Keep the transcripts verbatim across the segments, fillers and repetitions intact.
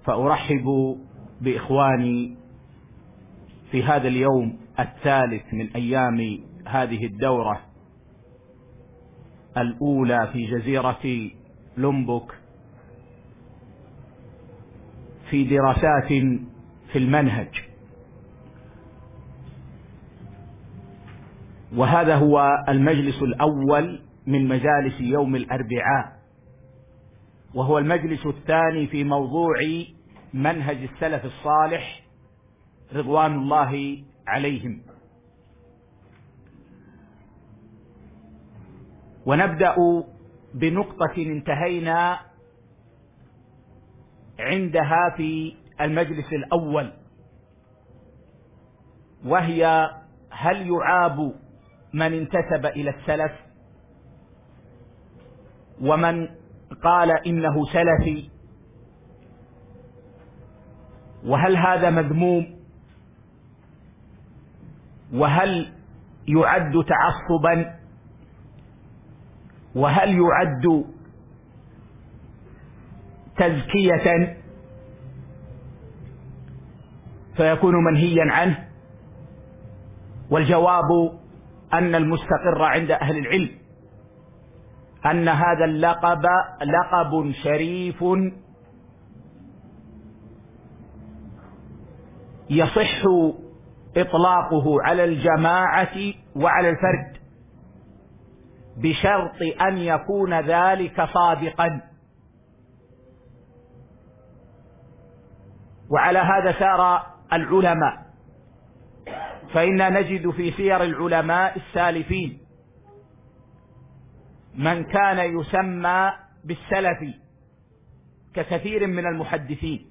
فأرحب بإخواني في هذا اليوم الثالث من أيام هذه الدورة الأولى في جزيرة لومبوك في دراسات في المنهج. وهذا هو المجلس الأول من مجالس يوم الأربعاء، وهو المجلس الثاني في موضوع منهج السلف الصالح رضوان الله عليهم. ونبدأ بنقطة انتهينا عندها في المجلس الأول، وهي: هل يعاب من انتسب إلى السلف ومن قال إنه سلفي؟ وهل هذا مذموم؟ وهل يعد تعصبا؟ وهل يعد تزكية فيكون منهيا عنه؟ والجواب أن المستقر عند أهل العلم أن هذا اللقب لقب شريف يصح إطلاقه على الجماعة وعلى الفرد بشرط أن يكون ذلك صادقا. وعلى هذا سار العلماء، فإنا نجد في سير العلماء السالفين من كان يسمى بالسلفي ككثير من المحدثين،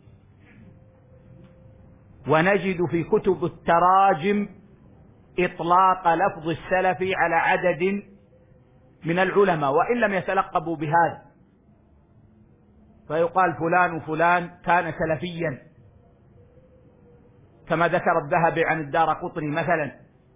ونجد في كتب التراجم إطلاق لفظ السلف على عدد من العلماء وإن لم يتلقبوا بهذا، فيقال فلان وفلان كان سلفيا، كما ذكر الذهبي عن الدارقطني مثلا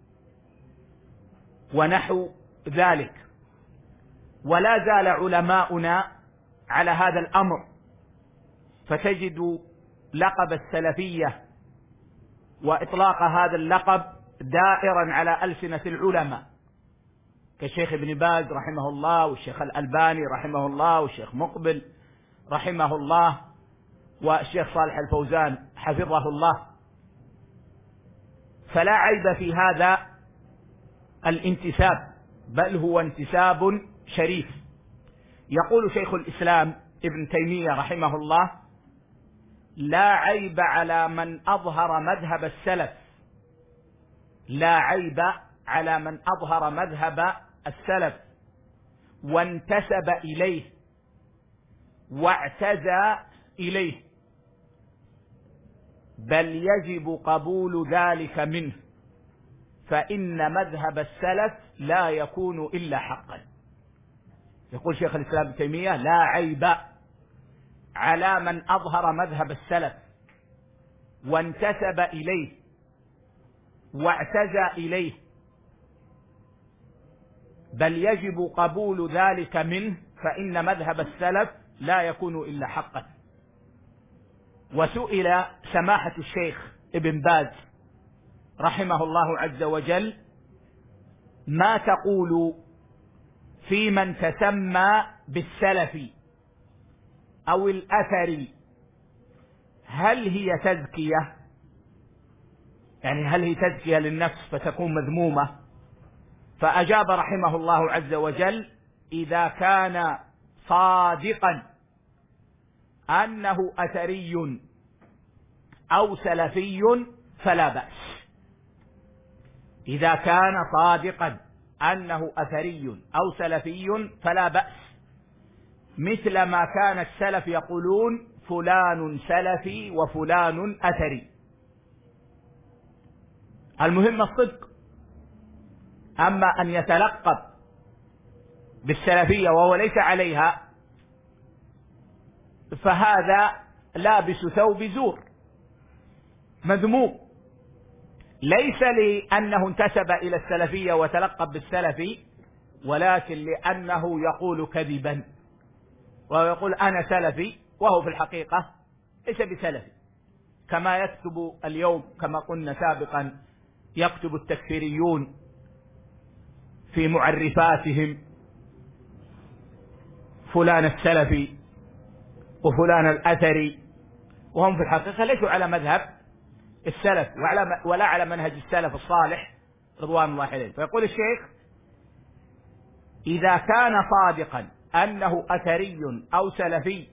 ونحو ذلك. ولا زال علماؤنا على هذا الأمر، فتجد لقب السلفية وإطلاق هذا اللقب دائرا على ألسنة العلماء، كالشيخ ابن باز رحمه الله، والشيخ الألباني رحمه الله، والشيخ مقبل رحمه الله، والشيخ صالح الفوزان حفظه الله. فلا عيب في هذا الانتساب، بل هو انتساب شريف. يقول شيخ الإسلام ابن تيمية رحمه الله: لا عيب على من أظهر مذهب السلف، لا عيب على من أظهر مذهب السلف وانتسب إليه واعتزى إليه، بل يجب قبول ذلك منه، فإن مذهب السلف لا يكون إلا حقا. يقول شيخ الإسلام ابن تيمية: لا عيب على من أظهر مذهب السلف وانتسب إليه واعتزى إليه، بل يجب قبول ذلك منه، فإن مذهب السلف لا يكون إلا حقا. وسئل سماحة الشيخ ابن باز رحمه الله عز وجل: ما تقول في من تسمى بالسلف أو الأثر، هل هي تزكية؟ يعني هل هي تزكية للنفس فتكون مذمومة؟ فأجاب رحمه الله عز وجل: إذا كان صادقا أنه أثري أو سلفي فلا بأس. إذا كان صادقا أنه أثري أو سلفي فلا بأس، مثل ما كان السلف يقولون فلان سلفي وفلان أثري. المهم الصدق. أما أن يتلقب بالسلفية وهو ليس عليها فهذا لابس ثوب زور مذموم، ليس لأنه انتسب إلى السلفية وتلقب بالسلفي، ولكن لأنه يقول كذبا، ويقول أنا سلفي وهو في الحقيقة ليس بسلفي، كما يكتب اليوم كما قلنا سابقا يكتب التكفيريون في معرفاتهم فلان السلفي وفلان الأثري، وهم في الحقيقة ليسوا على مذهب السلف ولا على منهج السلف الصالح رضوان الله عليه. فيقول الشيخ: إذا كان صادقا أنه أثري أو سلفي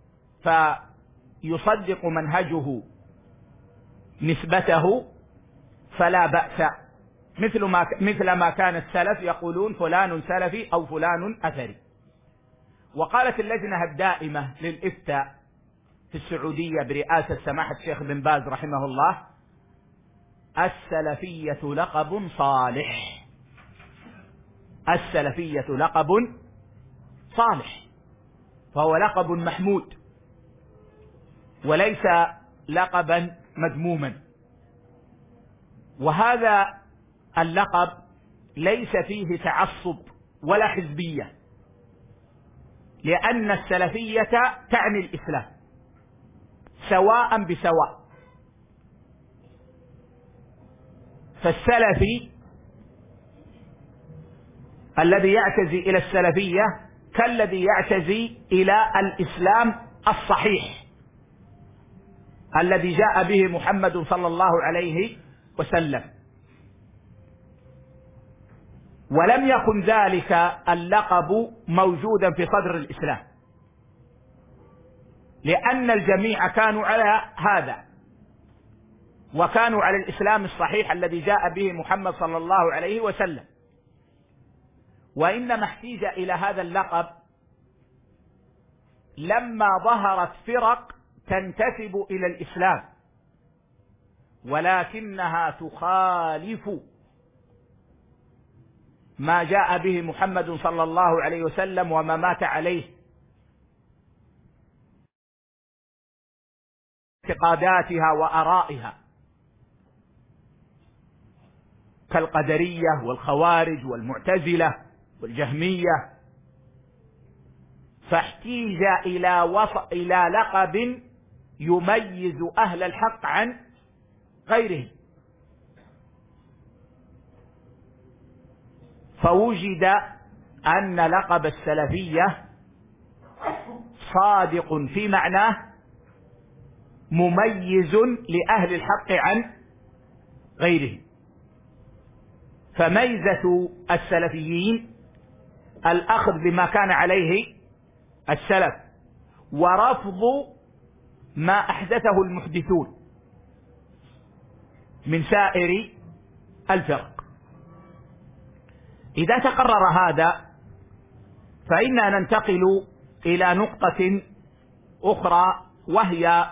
فيصدق منهجه نسبته فلا بأس، مثل ما مثل ما كان السلف يقولون فلان سلفي أو فلان أثري. وقالت اللجنة الدائمة للإفتاء في السعودية برئاسة سماحة الشيخ بن باز رحمه الله: السلفية لقب صالح، السلفية لقب صالح، فهو لقب محمود وليس لقبا مذموما. وهذا اللقب ليس فيه تعصب ولا حزبية، لأن السلفية تعني الإسلام سواء بسواء. فالسلفي الذي يعتزي إلى السلفية كالذي يعتزي إلى الإسلام الصحيح الذي جاء به محمد صلى الله عليه وسلم. ولم يكن ذلك اللقب موجودا في صدر الإسلام، لأن الجميع كانوا على هذا وكانوا على الإسلام الصحيح الذي جاء به محمد صلى الله عليه وسلم. وإنما احتيج إلى هذا اللقب لما ظهرت فرق تنتسب إلى الإسلام ولكنها تخالف ما جاء به محمد صلى الله عليه وسلم وما مات عليه اعتقاداتها وآرائها، كالقدرية والخوارج والمعتزلة والجهمية. فاحتيج إلى وص... إلى لقب يميز أهل الحق عن غيرهم، فوجد أن لقب السلفية صادق في معناه مميز لأهل الحق عن غيرهم. فميزة السلفيين الأخذ بما كان عليه السلف ورفض ما أحدثه المحدثون من سائر الفرق. إذا تقرر هذا فإننا ننتقل إلى نقطة أخرى، وهي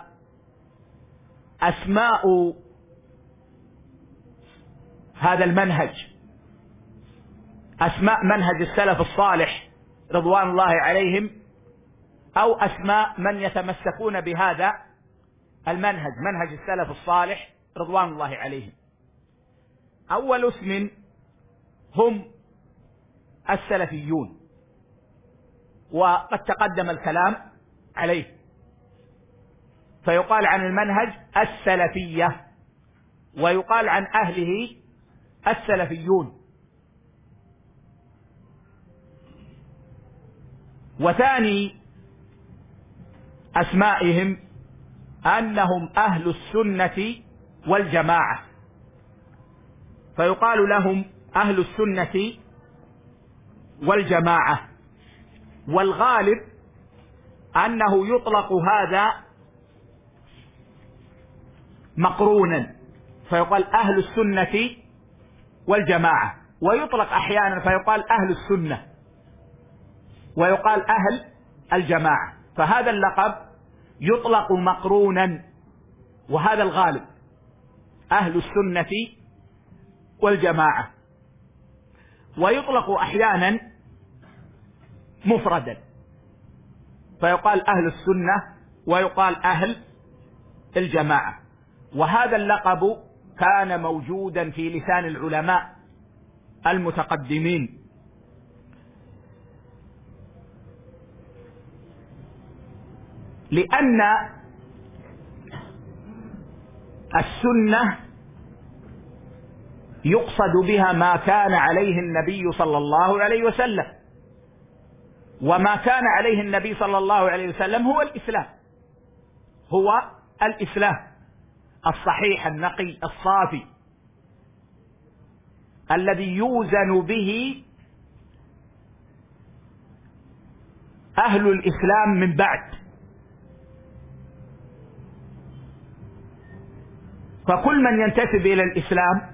أسماء هذا المنهج، أسماء منهج السلف الصالح رضوان الله عليهم، أو أسماء من يتمسكون بهذا المنهج، منهج السلف الصالح رضوان الله عليهم. أول اسم هم السلفيون، وقد تقدم الكلام عليه. فيقال عن المنهج السلفية، ويقال عن أهله السلفيون. وثاني أسمائهم أنهم أهل السنة والجماعة، فيقال لهم أهل السنة والجماعة. والغالب أنه يطلق هذا مقرونا، فيقال أهل السنة والجماعة، ويطلق أحيانا فيقال أهل السنة ويقال أهل الجماعة. فهذا اللقب يطلق مقرونا، وهذا الغالب أهل السنة والجماعة، ويطلق أحيانا مفردا فيقال أهل السنة ويقال أهل الجماعة. وهذا اللقب كان موجودا في لسان العلماء المتقدمين، لأن السنة يقصد بها ما كان عليه النبي صلى الله عليه وسلم، وما كان عليه النبي صلى الله عليه وسلم هو الإسلام، هو الإسلام الصحيح النقي الصافي الذي يوزن به أهل الإسلام من بعد. فكل من ينتسب إلى الإسلام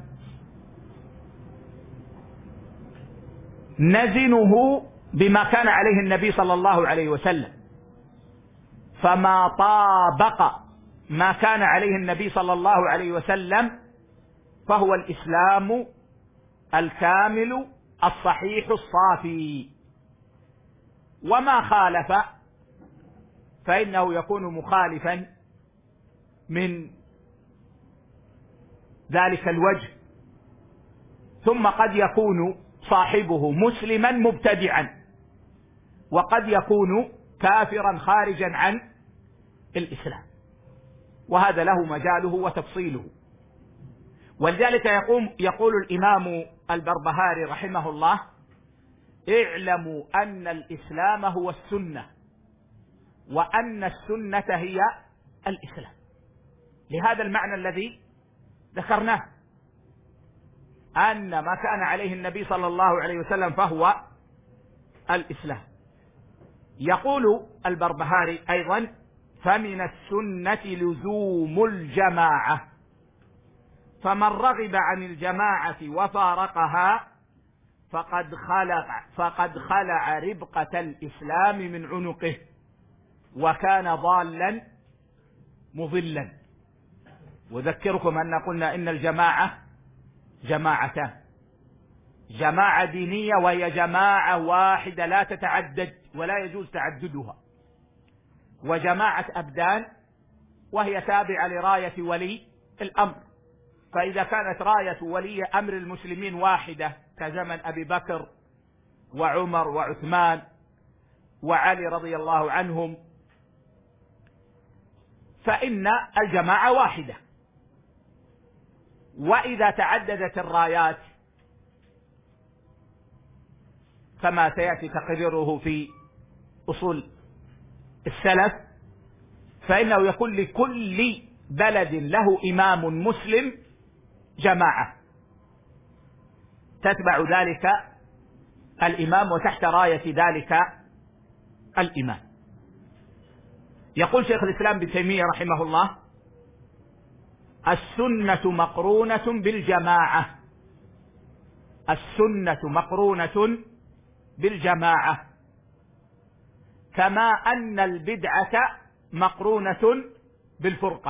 نزنه بما كان عليه النبي صلى الله عليه وسلم، فما طابق ما كان عليه النبي صلى الله عليه وسلم فهو الإسلام الكامل الصحيح الصافي، وما خالف فإنه يكون مخالفا من ذلك الوجه، ثم قد يكون صاحبه مسلما مبتدعا، وقد يكون كافرا خارجا عن الإسلام، وهذا له مجاله وتفصيله. ولذلك يقوم يقول الإمام البربهاري رحمه الله: اعلموا أن الإسلام هو السنة، وأن السنة هي الإسلام، لهذا المعنى الذي ذكرناه، أن ما كان عليه النبي صلى الله عليه وسلم فهو الإسلام. يقول البربهاري أيضا: فمن السنة لزوم الجماعة، فمن رغب عن الجماعة وفارقها فقد خلع فقد خلع ربقة الإسلام من عنقه وكان ضالا مضلا. وذكركم أن قلنا إن الجماعة جماعتان: جماعة دينية وهي جماعة واحدة لا تتعدد ولا يجوز تعددها، وجماعة أبدان وهي تابعة لراية ولي الأمر. فإذا كانت راية ولي أمر المسلمين واحدة كزمن أبي بكر وعمر وعثمان وعلي رضي الله عنهم فإن الجماعة واحدة. وإذا تعددت الرايات كما سيأتي تقريره في أصول السلف فإنه يكون لكل بلد له إمام مسلم جماعة تتبع ذلك الإمام وتحت راية ذلك الإمام. يقول شيخ الإسلام ابن تيمية رحمه الله: السنة مقرونة بالجماعة، السنة مقرونة بالجماعة، كما أن البدعة مقرونة بالفرقة.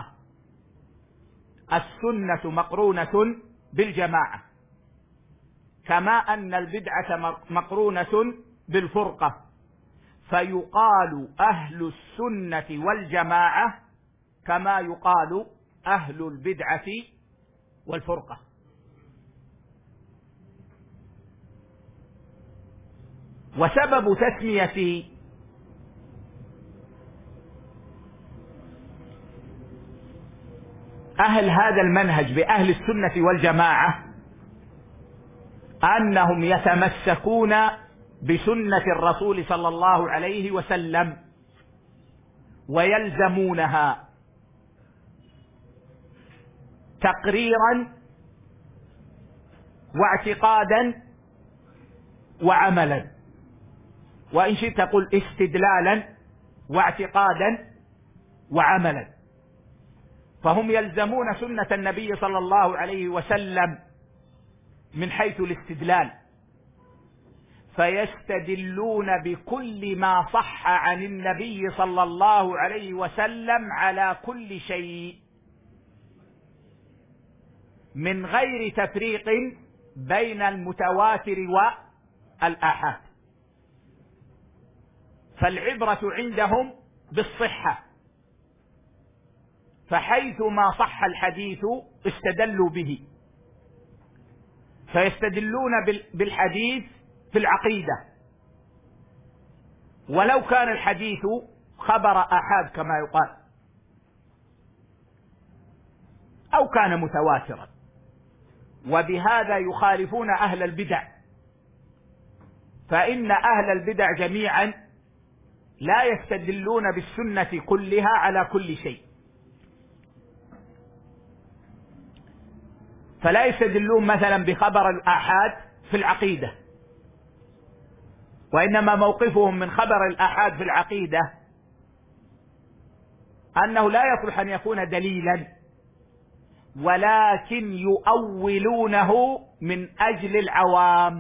السنة مقرونة بالجماعة كما أن البدعة مقرونة بالفرقة، فيقال أهل السنة والجماعة كما يقال أهل البدعة والفرقة. وسبب تسمية أهل هذا المنهج بأهل السنة والجماعة أنهم يتمسكون بسنة الرسول صلى الله عليه وسلم ويلزمونها تقريرا واعتقادا وعملا، وإن شئت تقول استدلالا واعتقادا وعملا. فهم يلزمون سنة النبي صلى الله عليه وسلم من حيث الاستدلال، فيستدلون بكل ما صح عن النبي صلى الله عليه وسلم على كل شيء من غير تفريق بين المتواتر والآحاد. فالعبرة عندهم بالصحة، فحيث ما صح الحديث استدلوا به، فيستدلون بالحديث في العقيدة ولو كان الحديث خبر آحاد كما يقال، أو كان متواترا. وبهذا يخالفون أهل البدع، فإن أهل البدع جميعا لا يستدلون بالسنة كلها على كل شيء، فلا يستدلون مثلا بخبر الآحاد في العقيدة، وإنما موقفهم من خبر الآحاد في العقيدة أنه لا يصلح أن يكون دليلا، ولكن يؤولونه من أجل العوام،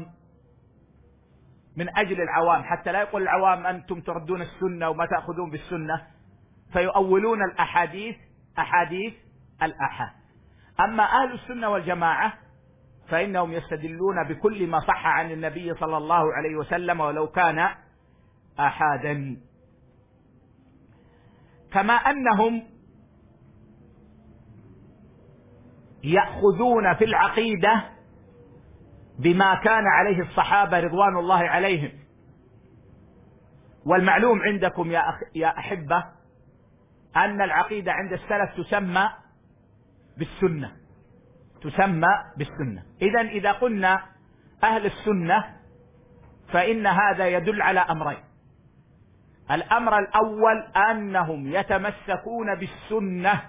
من أجل العوام، حتى لا يقول العوام أنتم تردون السنة وما تأخذون بالسنة، فيؤولون الأحاديث أحاديث الآحاد. أما أهل السنة والجماعة فإنهم يستدلون بكل ما صح عن النبي صلى الله عليه وسلم ولو كان آحادا. كما أنهم يأخذون في العقيدة بما كان عليه الصحابة رضوان الله عليهم. والمعلوم عندكم يا أخ يا أحبة أن العقيدة عند السلف تسمى بالسنة، تسمى بالسنة. إذن إذا قلنا أهل السنة فإن هذا يدل على أمرين: الأمر الأول أنهم يتمسكون بالسنة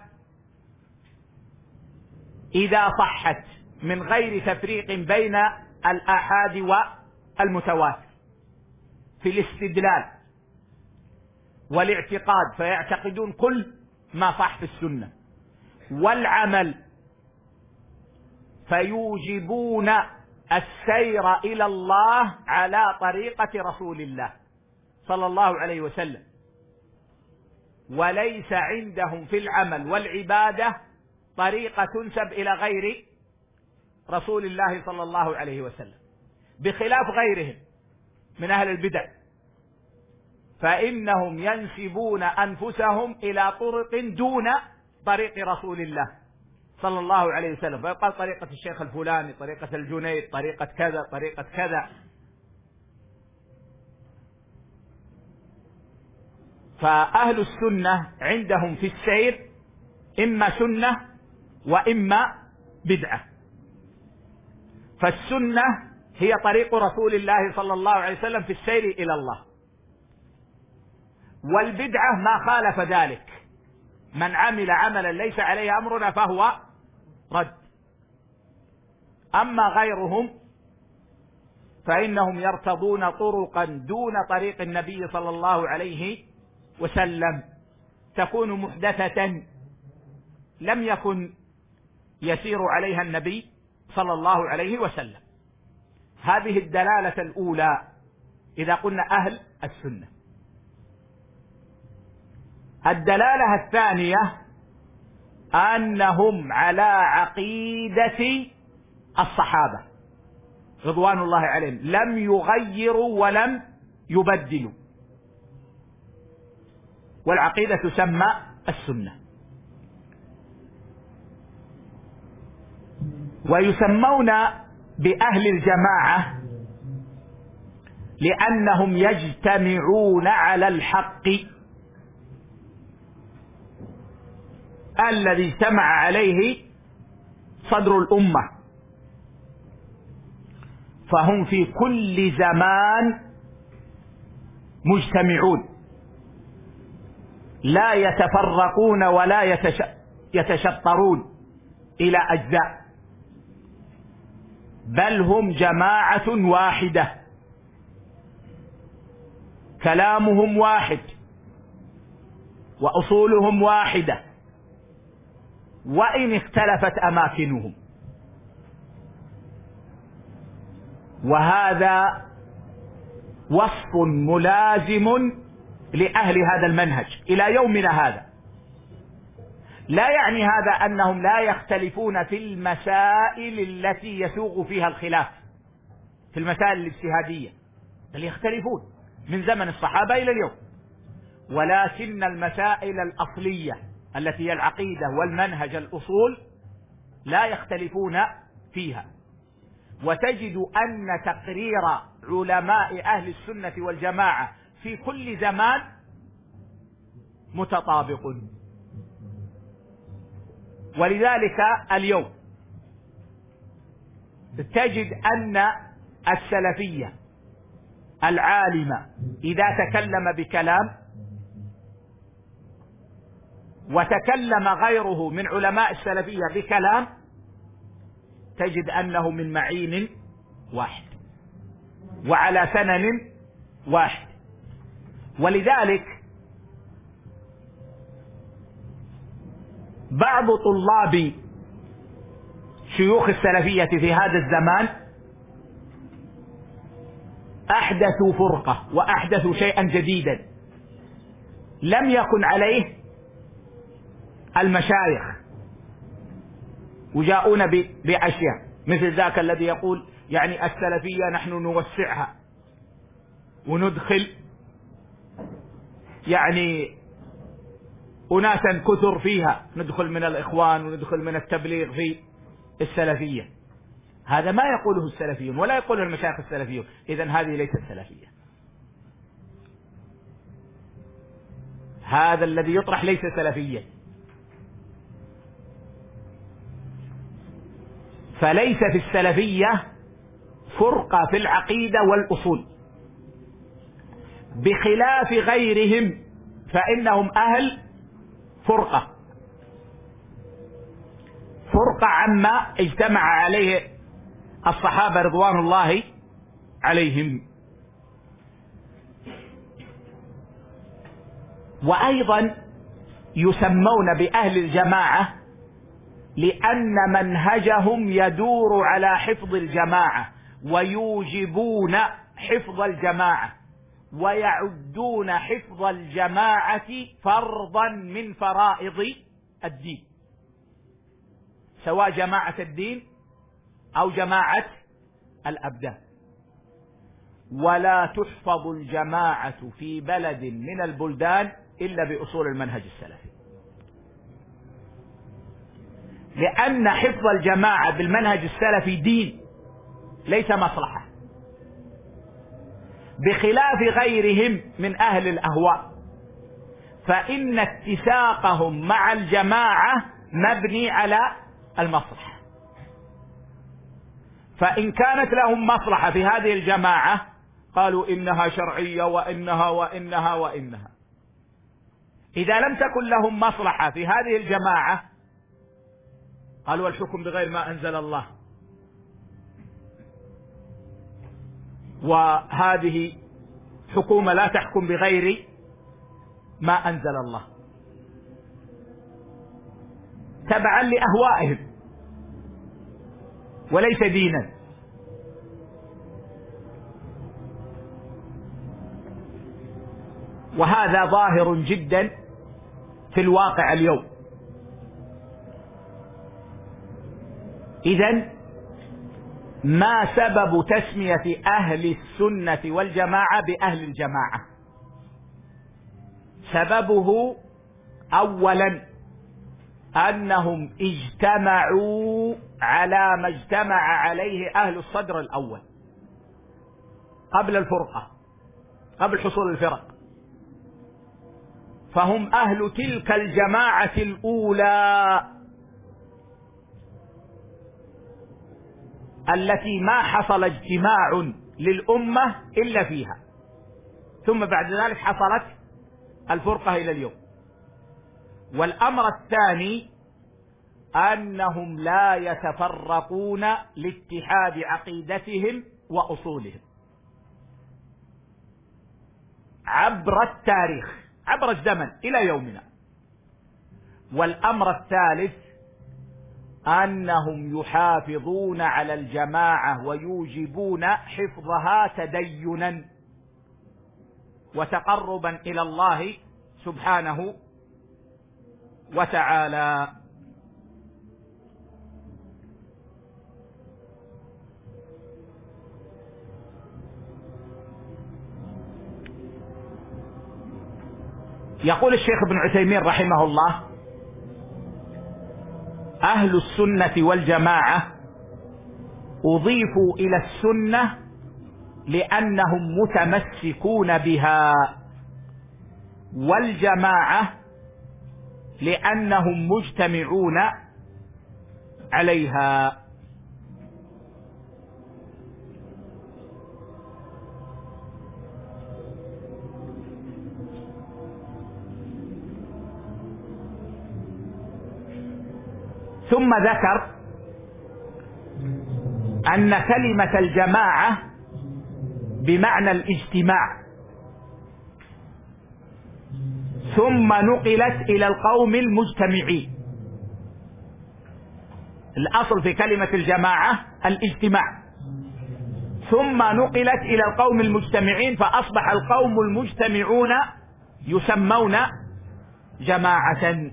إذا صحت من غير تفريق بين الآحاد والمتواتر في الاستدلال والاعتقاد، فيعتقدون كل ما صح في السنة، والعمل فيوجبون السير إلى الله على طريقة رسول الله صلى الله عليه وسلم، وليس عندهم في العمل والعبادة طريقة تنسب إلى غير رسول الله صلى الله عليه وسلم، بخلاف غيرهم من أهل البدع، فإنهم ينسبون أنفسهم إلى طرق دون طريق رسول الله صلى الله عليه وسلم، فيقال طريقة الشيخ الفلاني، طريقة الجنيد، طريقة كذا، طريقة كذا. فأهل السنة عندهم في السير إما سنة وإما بدعة. فالسنة هي طريق رسول الله صلى الله عليه وسلم في السير إلى الله، والبدعة ما خالف ذلك، من عمل عملا ليس عليه أمرنا فهو رد. أما غيرهم فإنهم يرتضون طرقا دون طريق النبي صلى الله عليه وسلم، تكون محدثة لم يكن يسير عليها النبي صلى الله عليه وسلم. هذه الدلالة الأولى إذا قلنا أهل السنة. الدلالة الثانية أنهم على عقيدة الصحابة رضوان الله عليهم، لم يغيروا ولم يبدلوا، والعقيدة تسمى السنة. ويسمون بأهل الجماعة لأنهم يجتمعون على الحق الذي اجتمع عليه صدر الأمة، فهم في كل زمان مجتمعون، لا يتفرقون ولا يتشطرون إلى أجزاء، بل هم جماعة واحدة، كلامهم واحد وأصولهم واحدة، وإن اختلفت أماكنهم. وهذا وصف ملازم لأهل هذا المنهج إلى يومنا هذا. لا يعني هذا أنهم لا يختلفون في المسائل التي يسوغ فيها الخلاف، في المسائل الاجتهادية، بل يختلفون من زمن الصحابة إلى اليوم، ولكن المسائل الأصلية التي هي العقيدة والمنهج الأصول لا يختلفون فيها. وتجد أن تقرير علماء أهل السنة والجماعة في كل زمان متطابق، ولذلك اليوم تجد أن السلفية العالمة إذا تكلم بكلام وتكلم غيره من علماء السلفية بكلام تجد أنه من معين واحد وعلى سنن واحد. ولذلك بعض طلاب شيوخ السلفية في هذا الزمان أحدثوا فرقة وأحدثوا شيئا جديدا لم يكن عليه المشايخ، وجاءون بأشياء مثل ذاك الذي يقول يعني السلفية نحن نوسعها وندخل يعني أناسا كثر فيها، ندخل من الإخوان وندخل من التبليغ في السلفية. هذا ما يقوله السلفيون ولا يقوله المشايخ السلفيون، إذن هذه ليست سلفية. هذا الذي يطرح ليس سلفيا. فليس في السلفية فرقة في العقيدة والأصول بخلاف غيرهم، فإنهم أهل فرقة فرقة عما اجتمع عليه الصحابة رضوان الله عليهم. وأيضا يسمون بأهل الجماعة لأن منهجهم يدور على حفظ الجماعة ويوجبون حفظ الجماعة ويعدون حفظ الجماعة فرضا من فرائض الدين، سواء جماعة الدين أو جماعة الأبدان. ولا تحفظ الجماعة في بلد من البلدان إلا بأصول المنهج السلفي، لأن حفظ الجماعة بالمنهج السلفي دين ليس مصلحة، بخلاف غيرهم من أهل الأهواء، فإن اتساقهم مع الجماعة مبني على المصلحة. فإن كانت لهم مصلحة في هذه الجماعة قالوا إنها شرعية وإنها وإنها وإنها. إذا لم تكن لهم مصلحة في هذه الجماعة قالوا الحكم بغير ما أنزل الله، وهذه حكومة لا تحكم بغير ما أنزل الله تبعا لأهوائهم وليس دينا. وهذا ظاهر جدا في الواقع اليوم. إذن ما سبب تسمية أهل السنة والجماعة بأهل الجماعة؟ سببه أولا أنهم اجتمعوا على ما اجتمع عليه أهل الصدر الأول قبل الفرقة، قبل حصول الفرق، فهم أهل تلك الجماعة الأولى التي ما حصل اجتماع للأمة إلا فيها، ثم بعد ذلك حصلت الفرقة إلى اليوم. والأمر الثاني أنهم لا يتفرقون لاتحاد عقيدتهم وأصولهم عبر التاريخ، عبر الزمن إلى يومنا. والأمر الثالث أنهم يحافظون على الجماعة ويوجبون حفظها تدينا وتقربا إلى الله سبحانه وتعالى. يقول الشيخ ابن عثيمين رحمه الله: أهل السنة والجماعة أضيفوا إلى السنة لأنهم متمسكون بها، والجماعة لأنهم مجتمعون عليها. ثم ذكر أن كلمة الجماعة بمعنى الاجتماع، ثم نقلت إلى القوم المجتمعين. الأصل في كلمة الجماعة الاجتماع، ثم نقلت إلى القوم المجتمعين، فأصبح القوم المجتمعون يسمون جماعة.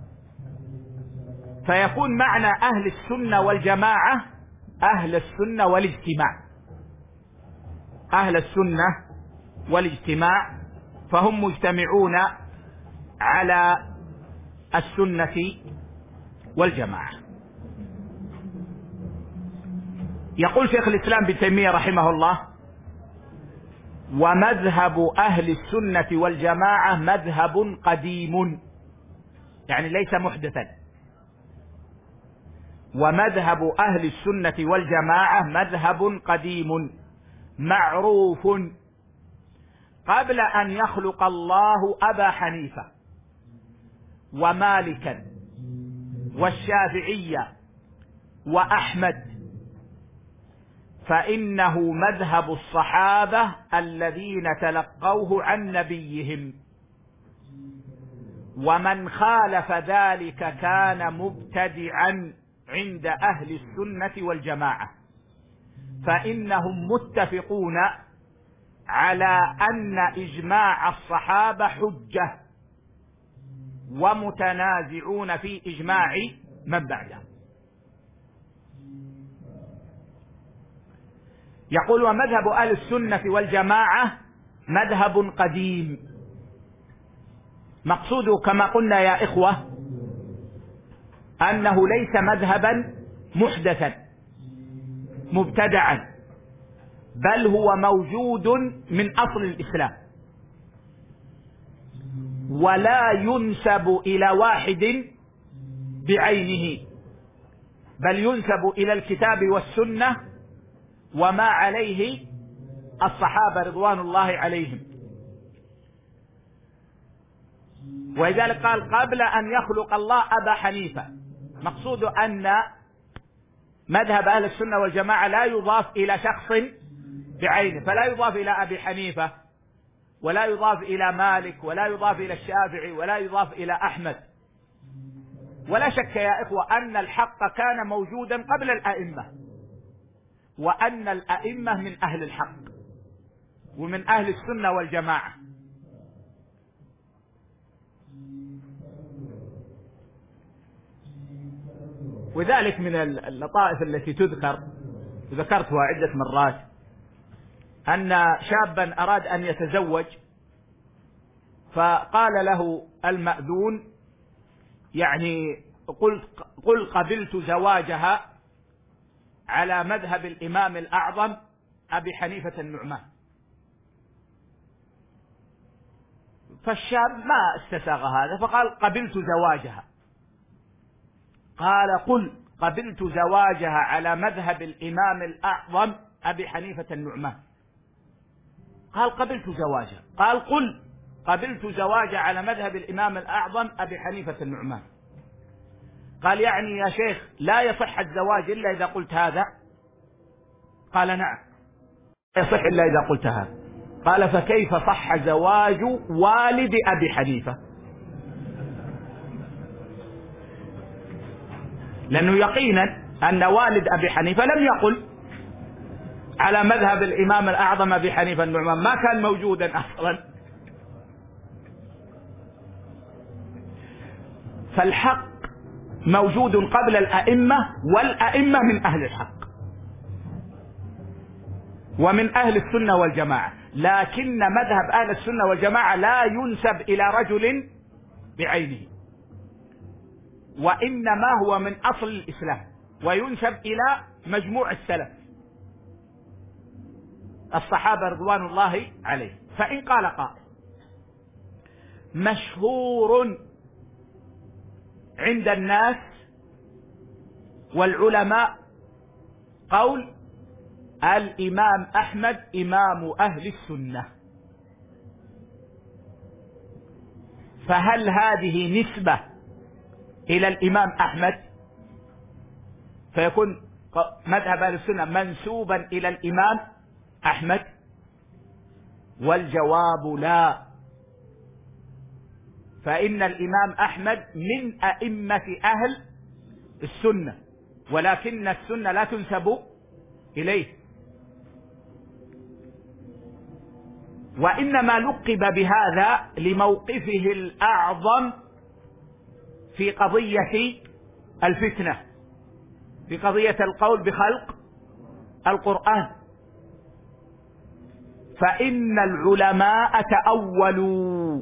فيكون معنى أهل السنة والجماعة أهل السنة والاجتماع، أهل السنة والاجتماع، فهم مجتمعون على السنة والجماعة. يقول شيخ الإسلام ابن تيمية رحمه الله: ومذهب أهل السنة والجماعة مذهب قديم، يعني ليس محدثا. ومذهب أهل السنة والجماعة مذهب قديم معروف قبل أن يخلق الله أبا حنيفة ومالكا والشافعية وأحمد، فإنه مذهب الصحابة الذين تلقوه عن نبيهم، ومن خالف ذلك كان مبتدعا عند أهل السنة والجماعة، فإنهم متفقون على أن إجماع الصحابة حجة، ومتنازعون في إجماع من بعدهم. يقول: ومذهب أهل السنة والجماعة مذهب قديم. مقصوده كما قلنا يا إخوة أنه ليس مذهبا محدثا مبتدعا، بل هو موجود من أصل الإسلام، ولا ينسب إلى واحد بعينه، بل ينسب إلى الكتاب والسنة وما عليه الصحابة رضوان الله عليهم. ولذلك قال: قبل أن يخلق الله أبا حنيفة. مقصود أن مذهب أهل السنة والجماعة لا يضاف إلى شخص بعينه، فلا يضاف إلى أبي حنيفة، ولا يضاف إلى مالك، ولا يضاف إلى الشافعي، ولا يضاف إلى أحمد. ولا شك يا إخوة أن الحق كان موجودا قبل الأئمة، وأن الأئمة من أهل الحق ومن أهل السنة والجماعة. وذلك من اللطائف التي تذكر، ذكرتها عدة مرات، أن شابا أراد أن يتزوج، فقال له المأذون: يعني قل, قل قبلت زواجها على مذهب الإمام الأعظم أبي حنيفة النعمان. فالشاب ما استساغ هذا، فقال: قبلت زواجها. قال: قل قبلت زواجها على مذهب الإمام الأعظم أبي حنيفة النعمان. قال: قبلت زواجها. قال: قل قبلت زواجها على مذهب الإمام الأعظم أبي حنيفة النعمان. قال: يعني يا شيخ لا يصح الزواج إلا إذا قلت هذا؟ قال: نعم لا يصح إلا إذا قلت هذا. قال: فكيف صح زواج والد أبي حنيفة؟ لأنه يقينا أن والد أبي حنيفة لم يقل على مذهب الإمام الأعظم أبي حنيفة النعمان، ما كان موجودا أصلا. فالحق موجود قبل الأئمة، والأئمة من أهل الحق ومن أهل السنة والجماعة، لكن مذهب أهل السنة والجماعة لا ينسب إلى رجل بعينه، وإنما هو من أصل الإسلام، وينسب إلى مجموع السلف الصحابة رضوان الله عليه. فإن قال قائل: مشهور عند الناس والعلماء قول الإمام أحمد إمام أهل السنة. فهل هذه نسبة إلى الإمام أحمد فيكون مذهب أهل السنة منسوبا إلى الإمام أحمد؟ والجواب لا، فإن الإمام أحمد من أئمة أهل السنة، ولكن السنة لا تنسب إليه، وإنما لقب بهذا لموقفه الأعظم في قضية الفتنة، في قضية القول بخلق القرآن. فإن العلماء تأولوا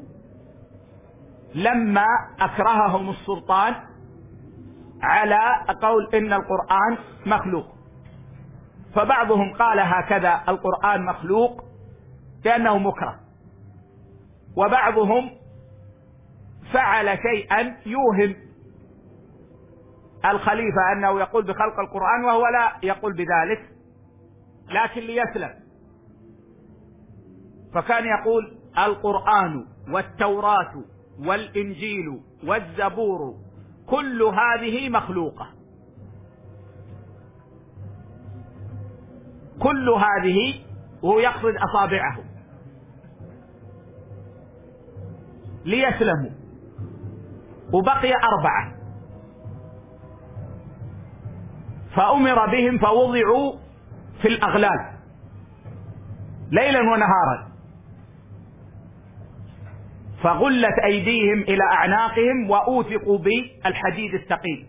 لما أكرههم السلطان على قول إن القرآن مخلوق، فبعضهم قال هكذا القرآن مخلوق لأنه مكره، وبعضهم فعل شيئا يوهم الخليفة أنه يقول بخلق القرآن وهو لا يقول بذلك لكن ليسلم، فكان يقول القرآن والتوراة والإنجيل والزبور كل هذه مخلوقة، كل هذه، وهو يقصد أصابعه ليسلموا، وبقي أربعة فأمر بهم فوضعوا في الأغلال ليلا ونهارا، فغلت أيديهم إلى أعناقهم وأوثقوا بالحديد الثقيل.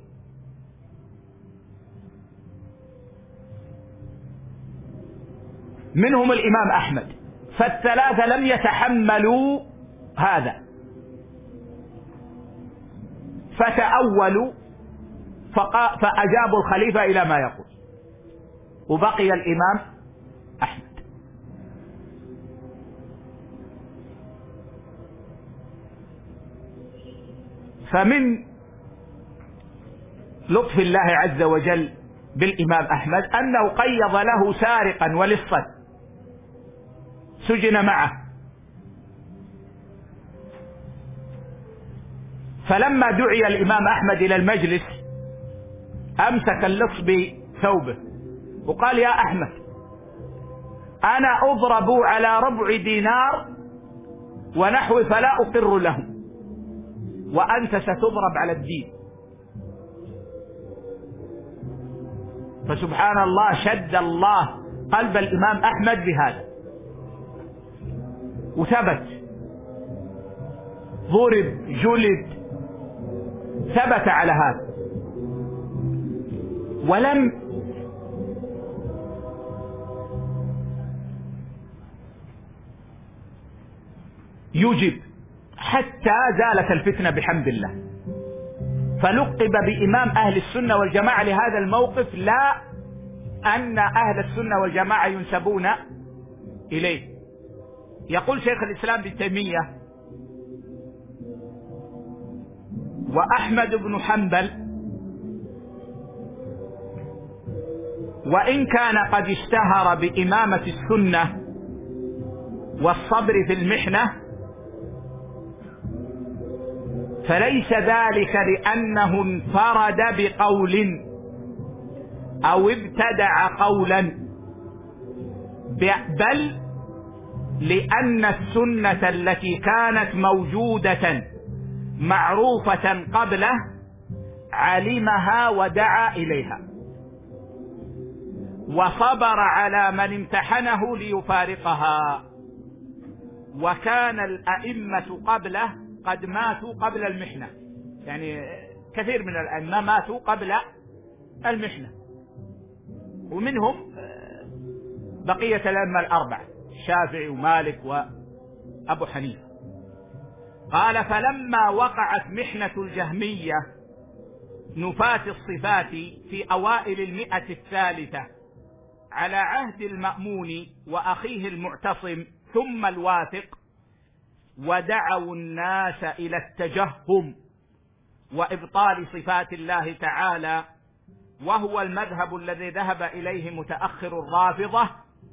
منهم الإمام أحمد، فالثلاثة لم يتحملوا هذا فتأولوا فأجابوا الخليفة إلى ما يقول، وبقي الإمام أحمد. فمن لطف الله عز وجل بالإمام أحمد أنه قيض له سارقا ولصا سجن معه، فلما دعي الإمام أحمد إلى المجلس أمسك اللص بثوبه وقال يا أحمد أنا أضرب على ربع دينار ونحو فلا أقر له، وأنت ستضرب على الدين. فسبحان الله شد الله قلب الإمام أحمد بهذا وثبت، ضرب جلد، ثبت على هذا ولم يجب حتى زالت الفتنة بحمد الله. فلقب بإمام أهل السنة والجماعة لهذا الموقف، لا أن أهل السنة والجماعة ينسبون إليه. يقول شيخ الإسلام ابن تيمية وأحمد بن حنبل وإن كان قد اشتهر بإمامة السنة والصبر في المحنة فليس ذلك لأنه انفرد بقول أو ابتدع قولا، بل لأن السنة التي كانت موجودة معروفة قبله علمها ودعا إليها وصبر على من امتحنه ليفارقها، وكان الأئمة قبله قد ماتوا قبل المحنة، يعني كثير من الأئمة ماتوا قبل المحنة، ومنهم بقية الأئمة الأربعة الشافعي ومالك وأبو حنيفة. قال فلما وقعت محنة الجهمية نفاة الصفات في أوائل المئة الثالثة على عهد المأمون وأخيه المعتصم ثم الواثق، ودعوا الناس إلى التجهم وإبطال صفات الله تعالى وهو المذهب الذي ذهب إليه متأخر الرافضة،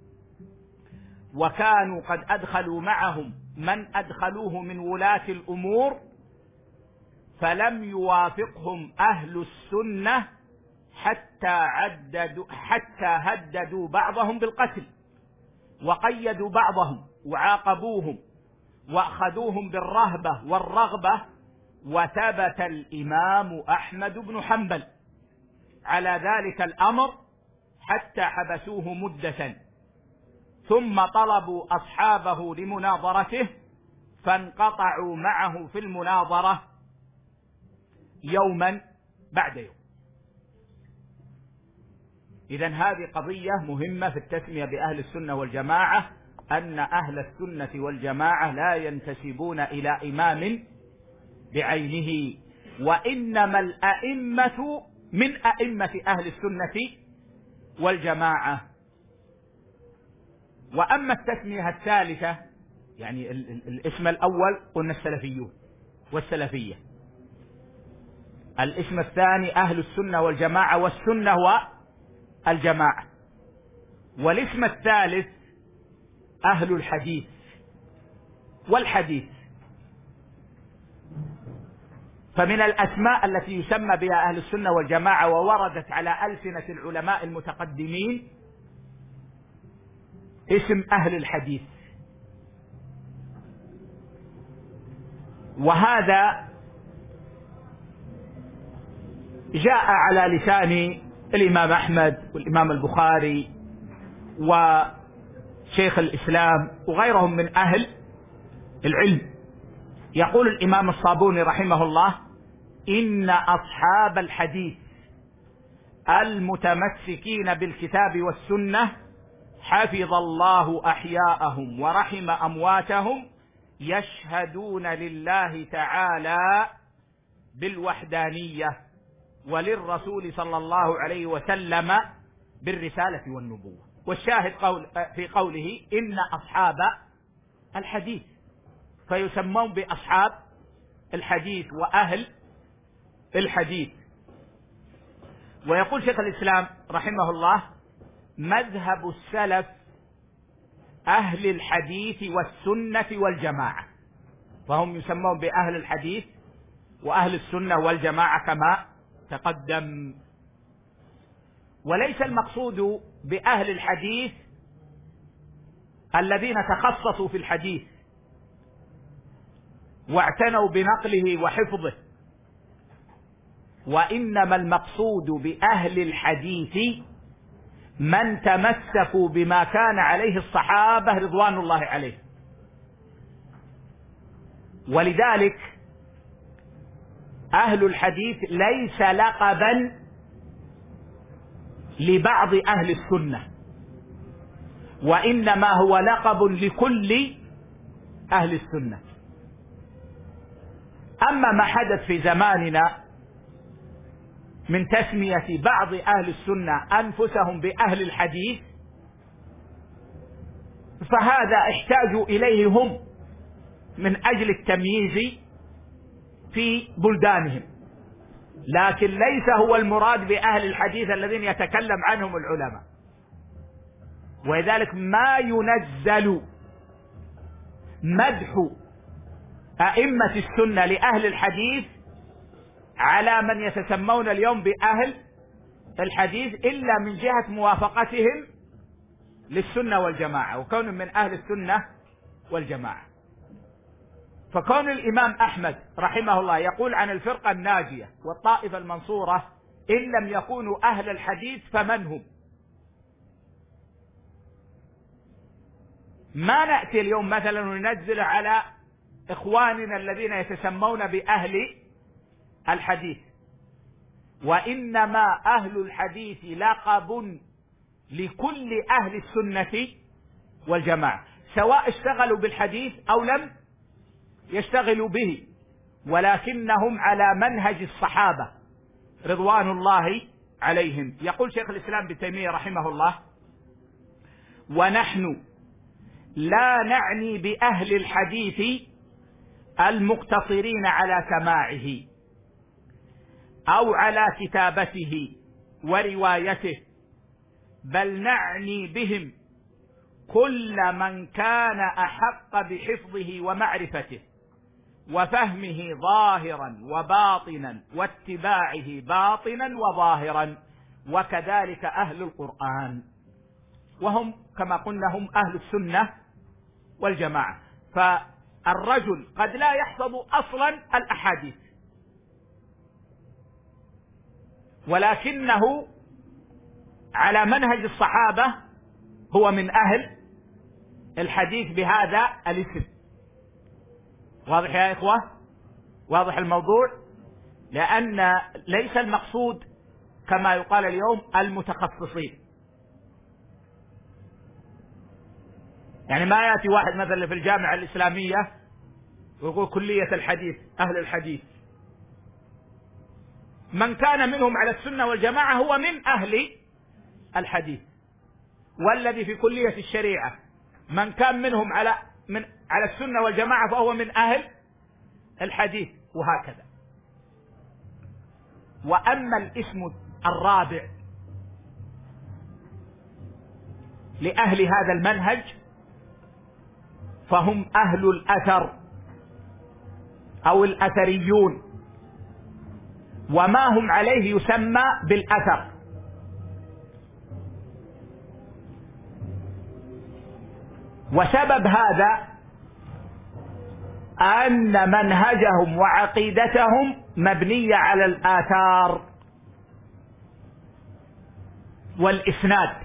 وكانوا قد أدخلوا معهم من أدخلوه من ولاة الأمور، فلم يوافقهم أهل السنة حتى عددوا حتى هددوا بعضهم بالقتل، وقيدوا بعضهم وعاقبوهم وأخذوهم بالرهبة والرغبة. وثبت الإمام أحمد بن حنبل على ذلك الأمر حتى حبسوه مدة، ثم طلبوا أصحابه لمناظرته فانقطعوا معه في المناظرة يوما بعد يوم. إذن هذه قضية مهمة في التسمية بأهل السنة والجماعة، أن أهل السنة والجماعة لا ينتسبون إلى إمام بعينه، وإنما الأئمة من أئمة أهل السنة والجماعة. وأما التسمية الثالثة، يعني الاسم الأول قلنا السلفيون والسلفية، الاسم الثاني أهل السنة والجماعة، والسنة والجماعة، والاسم الثالث أهل الحديث والحديث. فمن الأسماء التي يسمى بها أهل السنة والجماعة ووردت على ألسنة العلماء المتقدمين اسم أهل الحديث، وهذا جاء على لسان الإمام أحمد والإمام البخاري وشيخ الإسلام وغيرهم من أهل العلم. يقول الإمام الصابوني رحمه الله: إن أصحاب الحديث المتمسكين بالكتاب والسنة حفظ الله أحياءهم ورحم أمواتهم يشهدون لله تعالى بالوحدانية وللرسول صلى الله عليه وسلم بالرسالة والنبوة. والشاهد قول في قوله إن أصحاب الحديث، فيسمون بأصحاب الحديث وأهل الحديث. ويقول شيخ الإسلام رحمه الله: مذهب السلف أهل الحديث والسنة والجماعة، فهم يسمون بأهل الحديث وأهل السنة والجماعة كما تقدم. وليس المقصود بأهل الحديث الذين تخصصوا في الحديث واعتنوا بنقله وحفظه، وإنما المقصود بأهل الحديث من تمسكوا بما كان عليه الصحابة رضوان الله عليهم. ولذلك أهل الحديث ليس لقبا لبعض أهل السنة، وإنما هو لقب لكل أهل السنة. أما ما حدث في زماننا من تسمية بعض أهل السنة أنفسهم بأهل الحديث، فهذا احتاجوا إليه هم من أجل التمييز في بلدانهم، لكن ليس هو المراد بأهل الحديث الذين يتكلم عنهم العلماء. ولذلك ما ينزل مدح أئمة السنة لأهل الحديث على من يتسمون اليوم بأهل الحديث إلا من جهة موافقتهم للسنة والجماعة وكونهم من أهل السنة والجماعة. فكون الإمام أحمد رحمه الله يقول عن الفرقة الناجية والطائفة المنصورة إن لم يكونوا أهل الحديث فمن هم؟ ما نأتي اليوم مثلا وننزل على إخواننا الذين يتسمون بأهل الحديث، وإنما أهل الحديث لقب لكل أهل السنة والجماعة، سواء اشتغلوا بالحديث أو لم يشتغلوا به، ولكنهم على منهج الصحابة رضوان الله عليهم. يقول شيخ الإسلام ابن تيمية رحمه الله: ونحن لا نعني بأهل الحديث المقتصرين على سماعه أو على كتابته وروايته، بل نعني بهم كل من كان أحق بحفظه ومعرفته وفهمه ظاهرا وباطنا واتباعه باطنا وظاهرا، وكذلك أهل القرآن، وهم كما قلنا هم أهل السنة والجماعة. فالرجل قد لا يحفظ أصلا الأحاديث، ولكنه على منهج الصحابة هو من أهل الحديث بهذا الاسم. واضح يا إخوة؟ واضح الموضوع؟ لأن ليس المقصود كما يقال اليوم المتخصصين. يعني ما يأتي واحد مثلا في الجامعة الإسلامية ويقول كلية الحديث أهل الحديث. من كان منهم على السنة والجماعة هو من أهل الحديث، والذي في كلية الشريعة من كان منهم على من على السنة والجماعة فهو من أهل الحديث، وهكذا. وأما الاسم الرابع لأهل هذا المنهج فهم أهل الأثر أو الأثريون، وما هم عليه يسمى بالأثر. وسبب هذا أن منهجهم وعقيدتهم مبنية على الآثار والإسناد.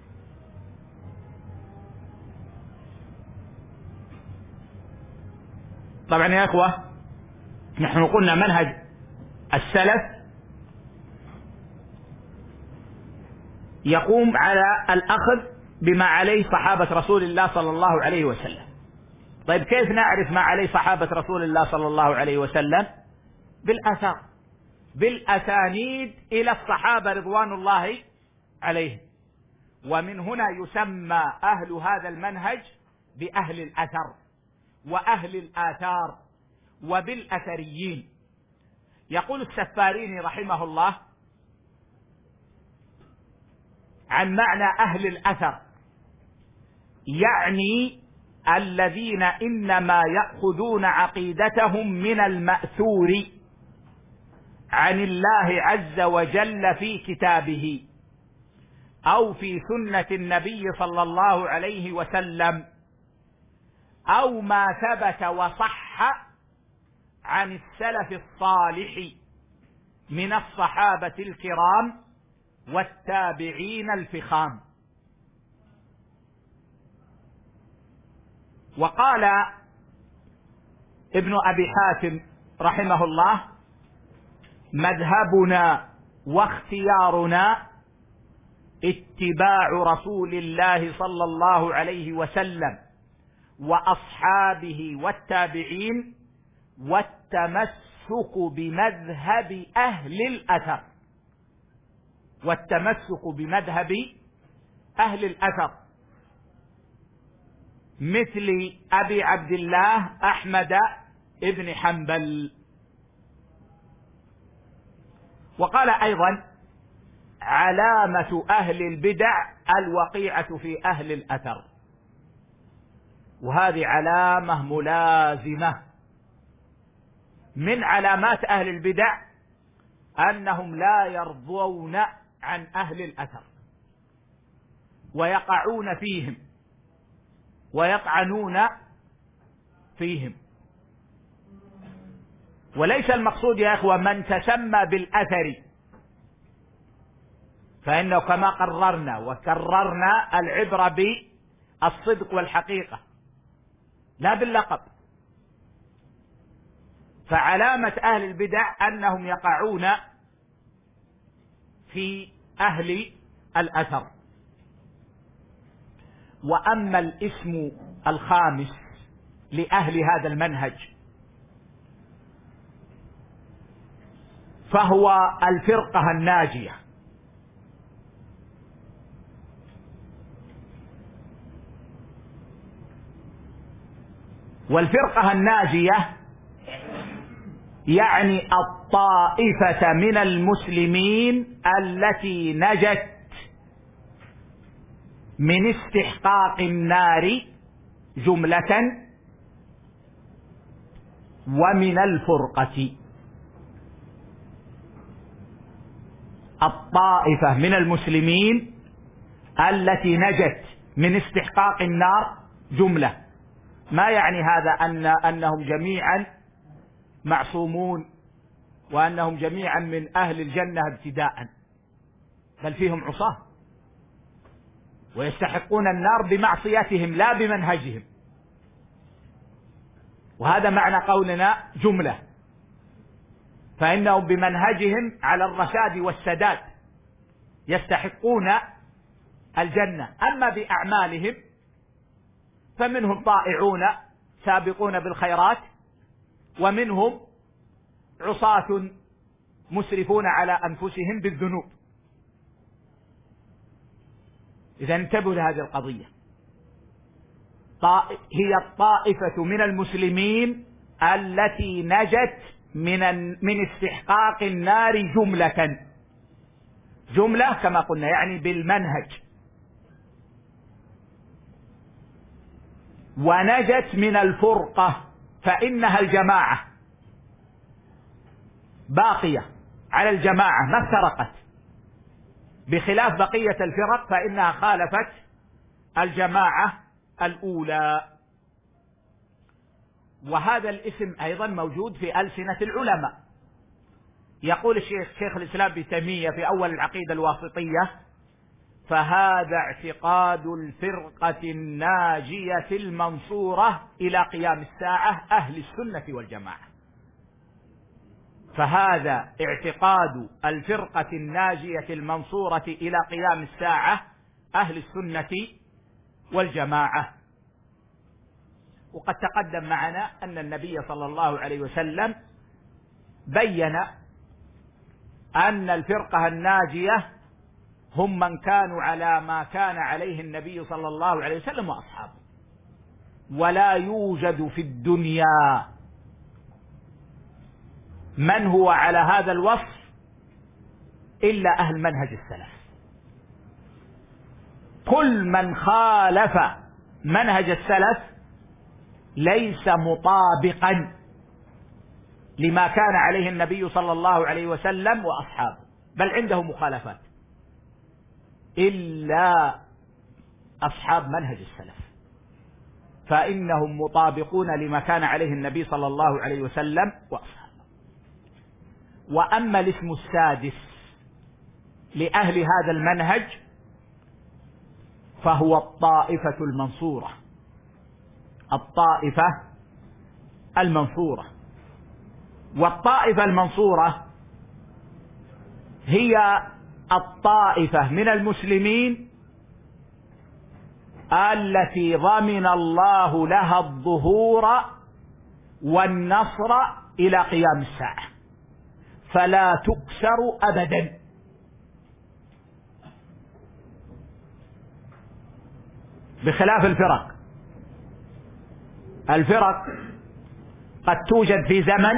طبعا يا أخوة، نحن قلنا منهج السلف يقوم على الأخذ بما عليه صحابة رسول الله صلى الله عليه وسلم. طيب كيف نعرف ما عليه صحابة رسول الله صلى الله عليه وسلم؟ بالآثار، بالأسانيد إلى الصحابة رضوان الله عليهم. ومن هنا يسمى أهل هذا المنهج بأهل الأثر وأهل الآثار وبالأثريين. يقول السفاريني رحمه الله عن معنى أهل الأثر، يعني الذين إنما يأخذون عقيدتهم من المأثور عن الله عز وجل في كتابه أو في سنة النبي صلى الله عليه وسلم، أو ما ثبت وصح عن السلف الصالح من الصحابة الكرام والتابعين الفخام. وقال ابن أبي حاتم رحمه الله: مذهبنا واختيارنا اتباع رسول الله صلى الله عليه وسلم وأصحابه والتابعين والتمسك بمذهب أهل الأثر، والتمسك بمذهب أهل الأثر مثل أبي عبد الله أحمد ابن حنبل. وقال أيضا: علامة أهل البدع الوقيعة في أهل الأثر. وهذه علامة ملازمة من علامات أهل البدع أنهم لا يرضون عن أهل الأثر ويقعون فيهم ويطعنون فيهم. وليس المقصود يا إخوة من تسمى بالأثر، فإنه كما قررنا وكررنا العبرة بالصدق والحقيقة لا باللقب. فعلامة أهل البدع أنهم يقعون في أهل الأثر. وأما الاسم الخامس لأهل هذا المنهج فهو الفرقة الناجية. والفرقة الناجية يعني الطائفة من المسلمين التي نجت من استحقاق النار جملة ومن الفرقة. الطائفة من المسلمين التي نجت من استحقاق النار جملة. ما يعني هذا أن أنهم جميعا معصومون وأنهم جميعا من أهل الجنة ابتداء، بل فيهم عصاة ويستحقون النار بمعصيتهم لا بمنهجهم. وهذا معنى قولنا جملة، فإنهم بمنهجهم على الرشاد والسداد يستحقون الجنة. أما بأعمالهم فمنهم طائعون سابقون بالخيرات، ومنهم عصاة مسرفون على أنفسهم بالذنوب. إذا انتبهوا لهذه القضية. هي الطائفة من المسلمين التي نجت من من استحقاق النار جملة. جملة كما قلنا يعني بالمنهج. ونجت من الفرقة فإنها الجماعة باقية على الجماعة ما افترقت، بخلاف بقية الفرق فإنها خالفت الجماعة الأولى. وهذا الاسم أيضا موجود في ألسنة العلماء. يقول الشيخ شيخ الإسلام ابن تيمية في أول العقيدة الواسطية: فهذا اعتقاد الفرقة الناجية المنصورة إلى قيام الساعة أهل السنة والجماعة. فهذا اعتقاد الفرقة الناجية المنصورة إلى قيام الساعة أهل السنة والجماعة. وقد تقدم معنا أن النبي صلى الله عليه وسلم بين أن الفرقة الناجية هم من كانوا على ما كان عليه النبي صلى الله عليه وسلم وأصحابه، ولا يوجد في الدنيا من هو على هذا الوصف إلا أهل منهج السلف. كل من خالف منهج السلف ليس مطابقا لما كان عليه النبي صلى الله عليه وسلم وأصحابه، بل عنده مخالفات، إلا أصحاب منهج السلف فإنهم مطابقون لما كان عليه النبي صلى الله عليه وسلم وأصحابه. وأما الاسم السادس لأهل هذا المنهج فهو الطائفة المنصورة. الطائفة المنصورة. والطائفة المنصورة هي الطائفة من المسلمين التي ضمن الله لها الظهور والنصر إلى قيام الساعة، فلا تكسر أبدا. بخلاف الفرق. الفرق قد توجد في زمن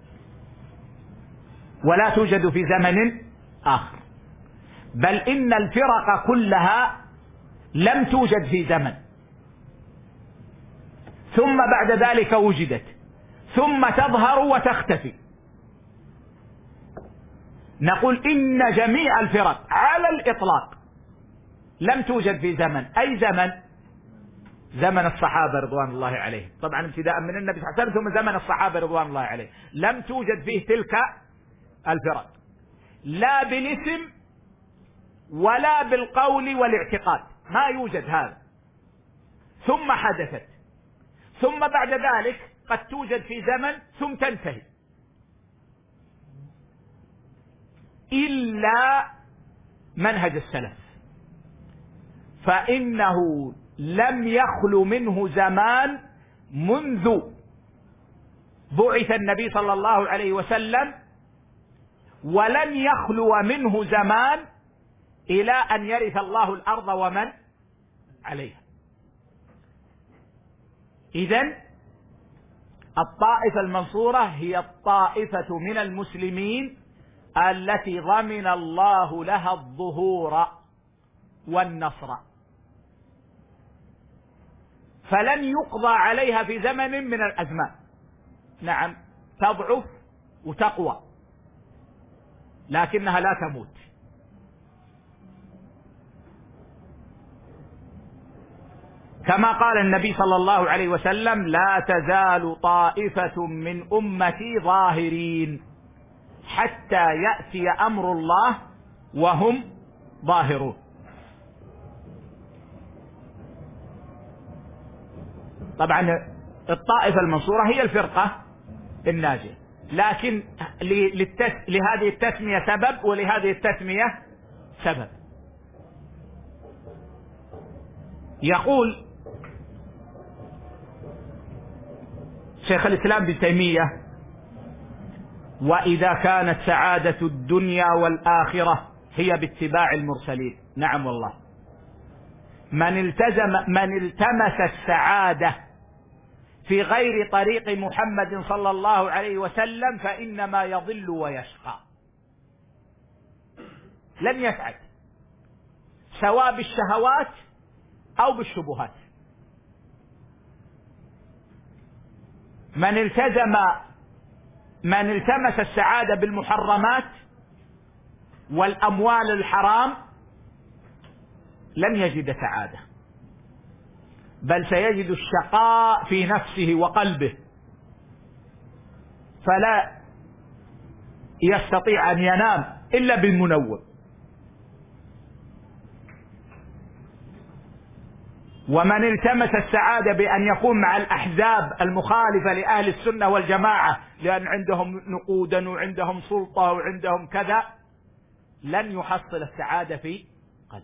ولا توجد في زمن آخر، بل إن الفرق كلها لم توجد في زمن ثم بعد ذلك وجدت ثم تظهر وتختفي. نقول إن جميع الفرق على الإطلاق لم توجد في زمن. أي زمن؟ زمن الصحابة رضوان الله عليهم، طبعا ابتداء من النبي صلى الله عليه وسلم ثم زمن الصحابة رضوان الله عليهم لم توجد فيه تلك الفرق، لا بالاسم ولا بالقول والاعتقاد، ما يوجد هذا. ثم حدثت، ثم بعد ذلك قد توجد في زمن ثم تنتهي، إلا منهج السلف فإنه لم يخل منه زمان منذ بعث النبي صلى الله عليه وسلم، ولن يخلو منه زمان إلى أن يرث الله الأرض ومن عليها. إذن الطائفة المنصورة هي الطائفة من المسلمين التي ضمن الله لها الظهور والنصر، فلن يقضى عليها في زمن من الأزمان. نعم تضعف وتقوى لكنها لا تموت. كما قال النبي صلى الله عليه وسلم: لا تزال طائفة من أمتي ظاهرين حتى يأتي أمر الله وهم ظاهرون. طبعا الطائفة المنصورة هي الفرقة الناجية، لكن لهذه التسمية سبب ولهذه التسمية سبب. يقول شيخ الإسلام ابن تيمية: وإذا كانت سعادة الدنيا والآخرة هي باتباع المرسلين. نعم والله، من التزم من التمس السعادة في غير طريق محمد صلى الله عليه وسلم فإنما يضل ويشقى، لن يسعد، سواء بالشهوات أو بالشبهات. من التزم من التمس السعادة بالمحرمات والأموال الحرام لن يجد سعادة، بل سيجد الشقاء في نفسه وقلبه، فلا يستطيع أن ينام إلا بالمنوم. ومن التمس السعادة بأن يكون مع الأحزاب المخالفة لأهل السنة والجماعة لأن عندهم نقودا وعندهم سلطة وعندهم كذا لن يحصل السعادة في قلبه.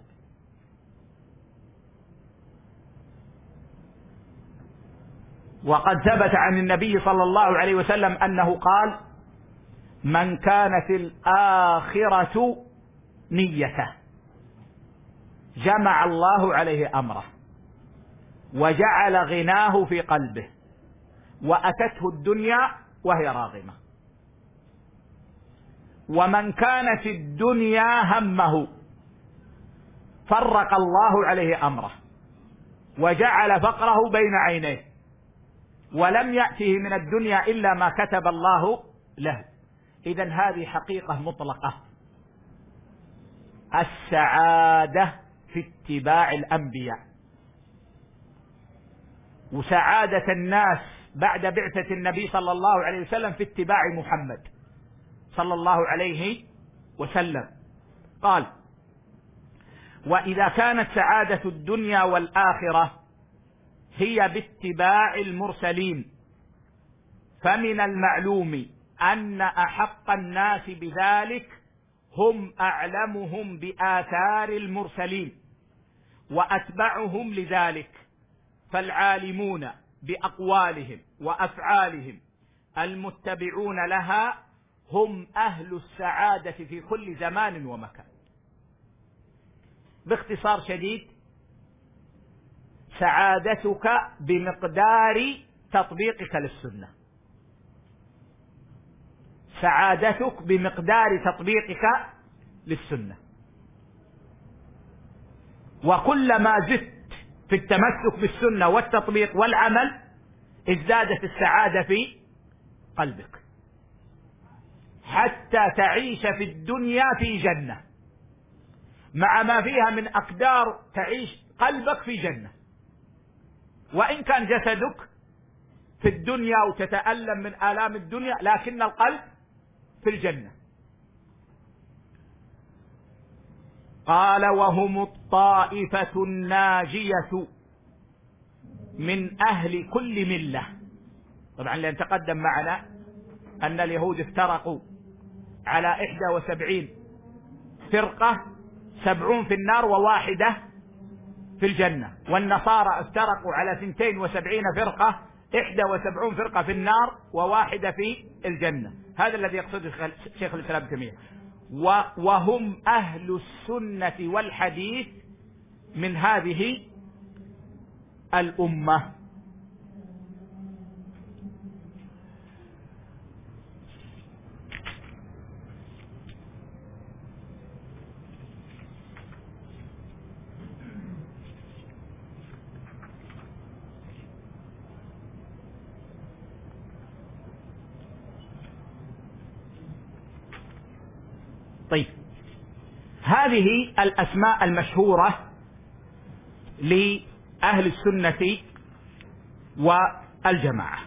وقد ثبت عن النبي صلى الله عليه وسلم أنه قال: من كانت الآخرة نيته جمع الله عليه أمره وجعل غناه في قلبه وأتته الدنيا وهي راغمة. ومن كانت الدنيا همه فرق الله عليه أمره وجعل فقره بين عينيه ولم يأته من الدنيا إلا ما كتب الله له. إذن هذه حقيقة مطلقة، السعادة في اتباع الأنبياء، وسعادة الناس بعد بعثة النبي صلى الله عليه وسلم في اتباع محمد صلى الله عليه وسلم. قال: وإذا كانت سعادة الدنيا والآخرة هي باتباع المرسلين فمن المعلوم أن أحق الناس بذلك هم أعلمهم بآثار المرسلين وأتبعهم لذلك، فالعالمون بأقوالهم وأفعالهم المتبعون لها هم أهل السعادة في كل زمان ومكان. باختصار شديد، سعادتك بمقدار تطبيقك للسنة، سعادتك بمقدار تطبيقك للسنة، وكلما زدت في التمسك بالسنة والتطبيق والعمل ازدادت السعادة في قلبك، حتى تعيش في الدنيا في جنة مع ما فيها من أقدار، تعيش قلبك في جنة، وإن كان جسدك في الدنيا وتتألم من آلام الدنيا لكن القلب في الجنة. قال: وهم الطائفة الناجية من أهل كل ملة. طبعا لأن تقدم معنا أن اليهود افترقوا على إحدى وسبعين فرقة، سبعون في النار وواحدة في الجنة، والنصارى افترقوا على ثنتين وسبعين فرقة، إحدى وسبعون فرقة في النار وواحدة في الجنة. هذا الذي يقصده شيخ الإسلام ابن تيمية. وهم أهل السنة والحديث من هذه الأمة. هذه الأسماء المشهورة لأهل السنة والجماعة.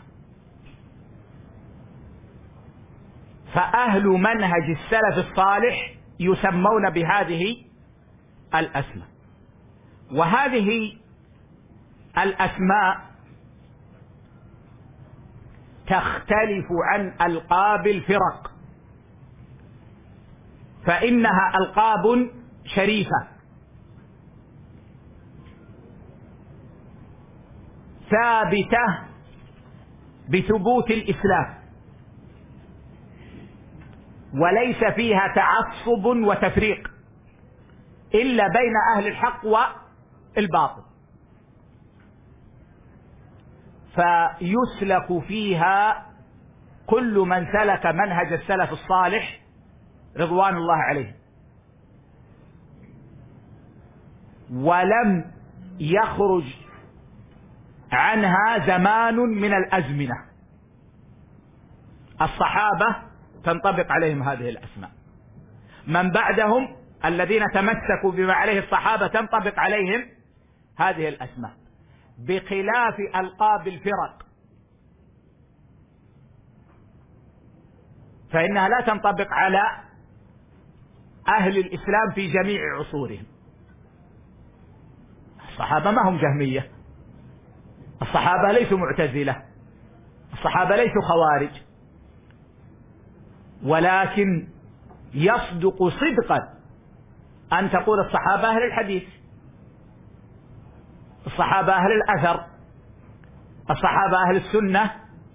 فأهل منهج السلف الصالح يسمون بهذه الأسماء، وهذه الأسماء تختلف عن ألقاب الفرق، فإنها ألقاب شريفة ثابتة بثبوت الإسلام، وليس فيها تعصب وتفريق إلا بين أهل الحق والباطل، فيسلك فيها كل من سلك منهج السلف الصالح رضوان الله عليه، ولم يخرج عنها زمان من الأزمنة. الصحابة تنطبق عليهم هذه الأسماء، من بعدهم الذين تمسكوا بما عليه الصحابة تنطبق عليهم هذه الأسماء، بخلاف ألقاب الفرق فإنها لا تنطبق على أهل الإسلام في جميع عصورهم. الصحابة ما هم جهمية، الصحابة ليسوا معتزلة، الصحابة ليسوا خوارج، ولكن يصدق صدقا أن تقول الصحابة أهل الحديث، الصحابة أهل الأثر، الصحابة أهل السنة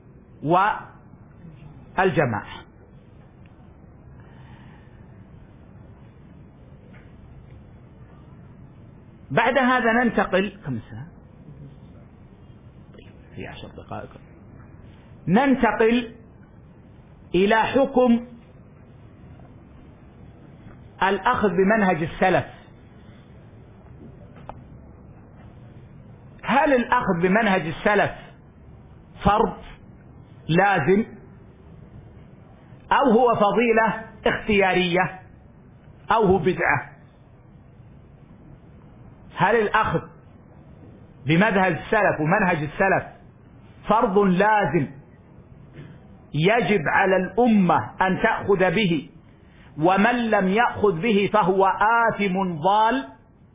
والجماعة. بعد هذا ننتقل كم ساعة؟ في عشر دقائق. ننتقل إلى حكم الأخذ بمنهج السلف. هل الأخذ بمنهج السلف فرض لازم أو هو فضيلة اختيارية أو هو بدعة؟ هل الأخذ بمذهب السلف ومنهج السلف فرض لازم يجب على الأمة أن تأخذ به، ومن لم يأخذ به فهو آثم ضال،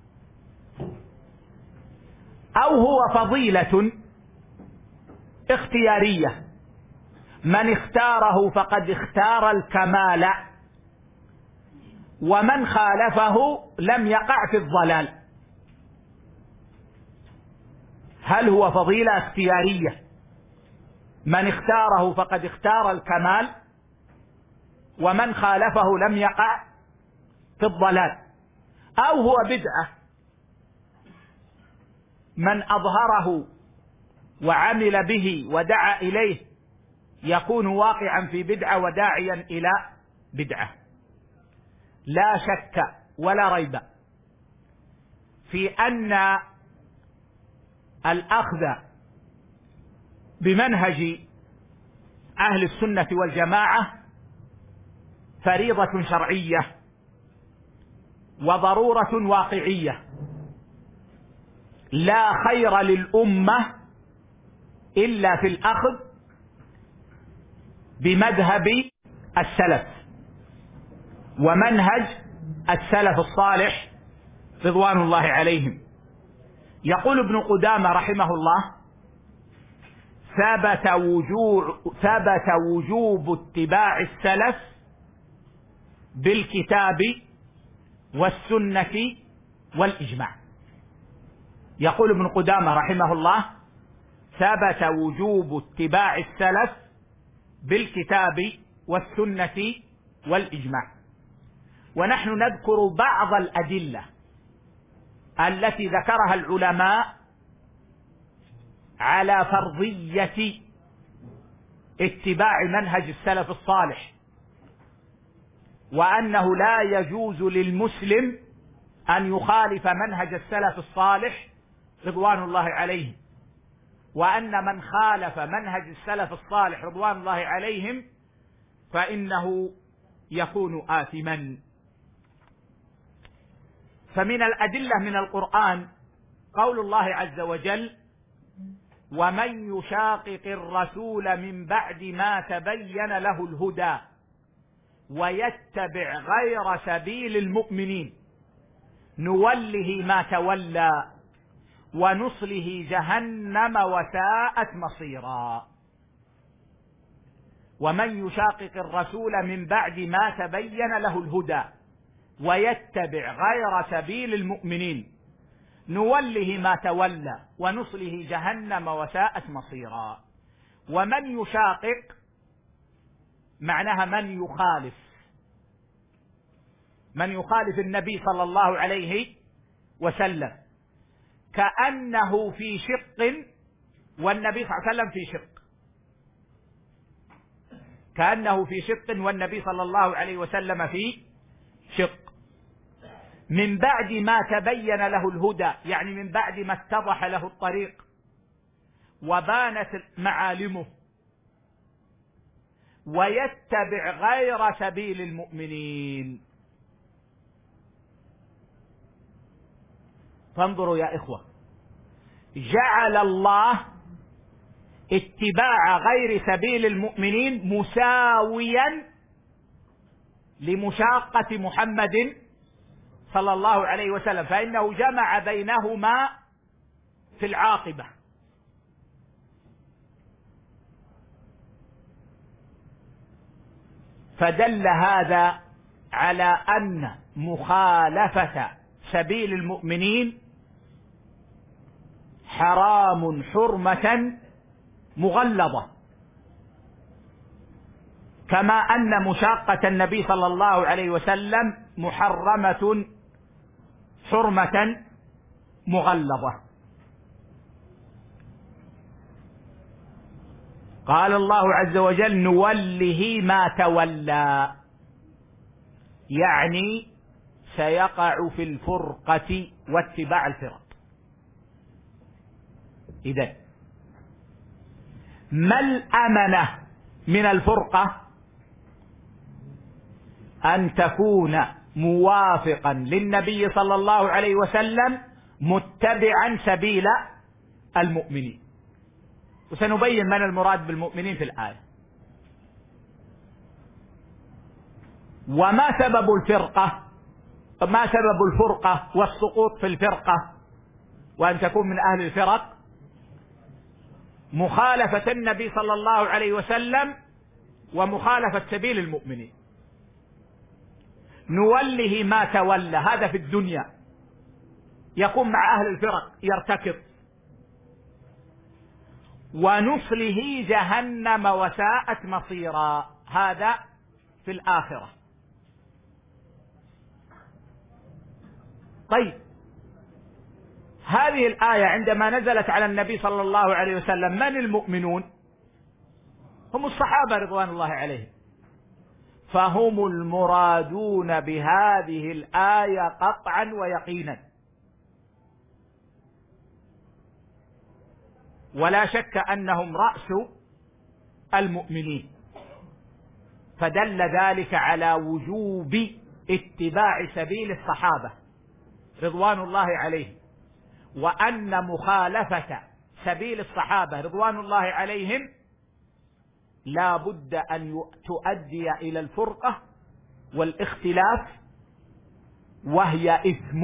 أو هو فضيلة اختيارية من اختاره فقد اختار الكمال، ومن خالفه لم يقع في الضلال؟ هل هو فضيلة اختيارية من اختاره فقد اختار الكمال، ومن خالفه لم يقع في الضلال، أو هو بدعة من أظهره وعمل به ودعا إليه يكون واقعا في بدعة وداعيا إلى بدعة؟ لا شك ولا ريب في أن الأخذ بمنهج أهل السنة والجماعة فريضة شرعية وضرورة واقعية، لا خير للأمة إلا في الأخذ بمذهب السلف ومنهج السلف الصالح رضوان الله عليهم. يقول ابن قدامة رحمه الله: ثبت وجوب, ثبت وجوب اتباع السلف بالكتاب والسنة والإجماع. يقول ابن قدامة رحمه الله: ثبت وجوب اتباع السلف بالكتاب والسنة والإجماع. ونحن نذكر بعض الأدلة التي ذكرها العلماء على فرضية اتباع منهج السلف الصالح، وأنه لا يجوز للمسلم أن يخالف منهج السلف الصالح رضوان الله عليهم، وأن من خالف منهج السلف الصالح رضوان الله عليهم فإنه يكون آثما. فمن الأدلة من القرآن قول الله عز وجل: ومن يشاقق الرسول من بعد ما تبين له الهدى ويتبع غير سبيل المؤمنين نوله ما تولى ونصله جهنم وساءت مصيرا. ومن يشاقق الرسول من بعد ما تبين له الهدى ويتبع غير سبيل المؤمنين نوله ما تولى ونصله جهنم وساءت مصيرا. ومن يشاقق معناها من يخالف، من يخالف النبي صلى الله عليه وسلم، كأنه في شق والنبي صلى الله عليه وسلم في شق، كأنه في شق والنبي صلى الله عليه وسلم في شق. من بعد ما تبين له الهدى يعني من بعد ما اتضح له الطريق وبانت معالمه، ويتبع غير سبيل المؤمنين. فانظروا يا إخوة، جعل الله اتباع غير سبيل المؤمنين مساويا لمشاقة محمد صلى الله عليه وسلم، فإنه جمع بينهما في العاقبة. فدل هذا على أن مخالفة سبيل المؤمنين حرام حرمة مغلظة، كما أن مشاقة النبي صلى الله عليه وسلم محرمة حرمة مغلظة. قال الله عز وجل: نوله ما تولى، يعني سيقع في الفرقة واتباع الفرق. إذن ما الأمنة من الفرقة؟ أن تكون موافقا للنبي صلى الله عليه وسلم متبعا سبيل المؤمنين. وسنبين من المراد بالمؤمنين في الآية. وما سبب الفرقة، ما سبب الفرقة والسقوط في الفرقة وأن تكون من أهل الفرق؟ مخالفة النبي صلى الله عليه وسلم ومخالفة سبيل المؤمنين. نوله ما تولى، هذا في الدنيا يقوم مع أهل الفرق يرتكب. ونصله جهنم وساءت مصيرا، هذا في الآخرة. طيب، هذه الآية عندما نزلت على النبي صلى الله عليه وسلم من المؤمنون؟ هم الصحابة رضوان الله عليهم، فهم المرادون بهذه الآية قطعا ويقينا، ولا شك أنهم رأس المؤمنين. فدل ذلك على وجوب اتباع سبيل الصحابة رضوان الله عليهم، وأن مخالفة سبيل الصحابة رضوان الله عليهم لا بد أن تؤدي إلى الفرقة والاختلاف، وهي إثم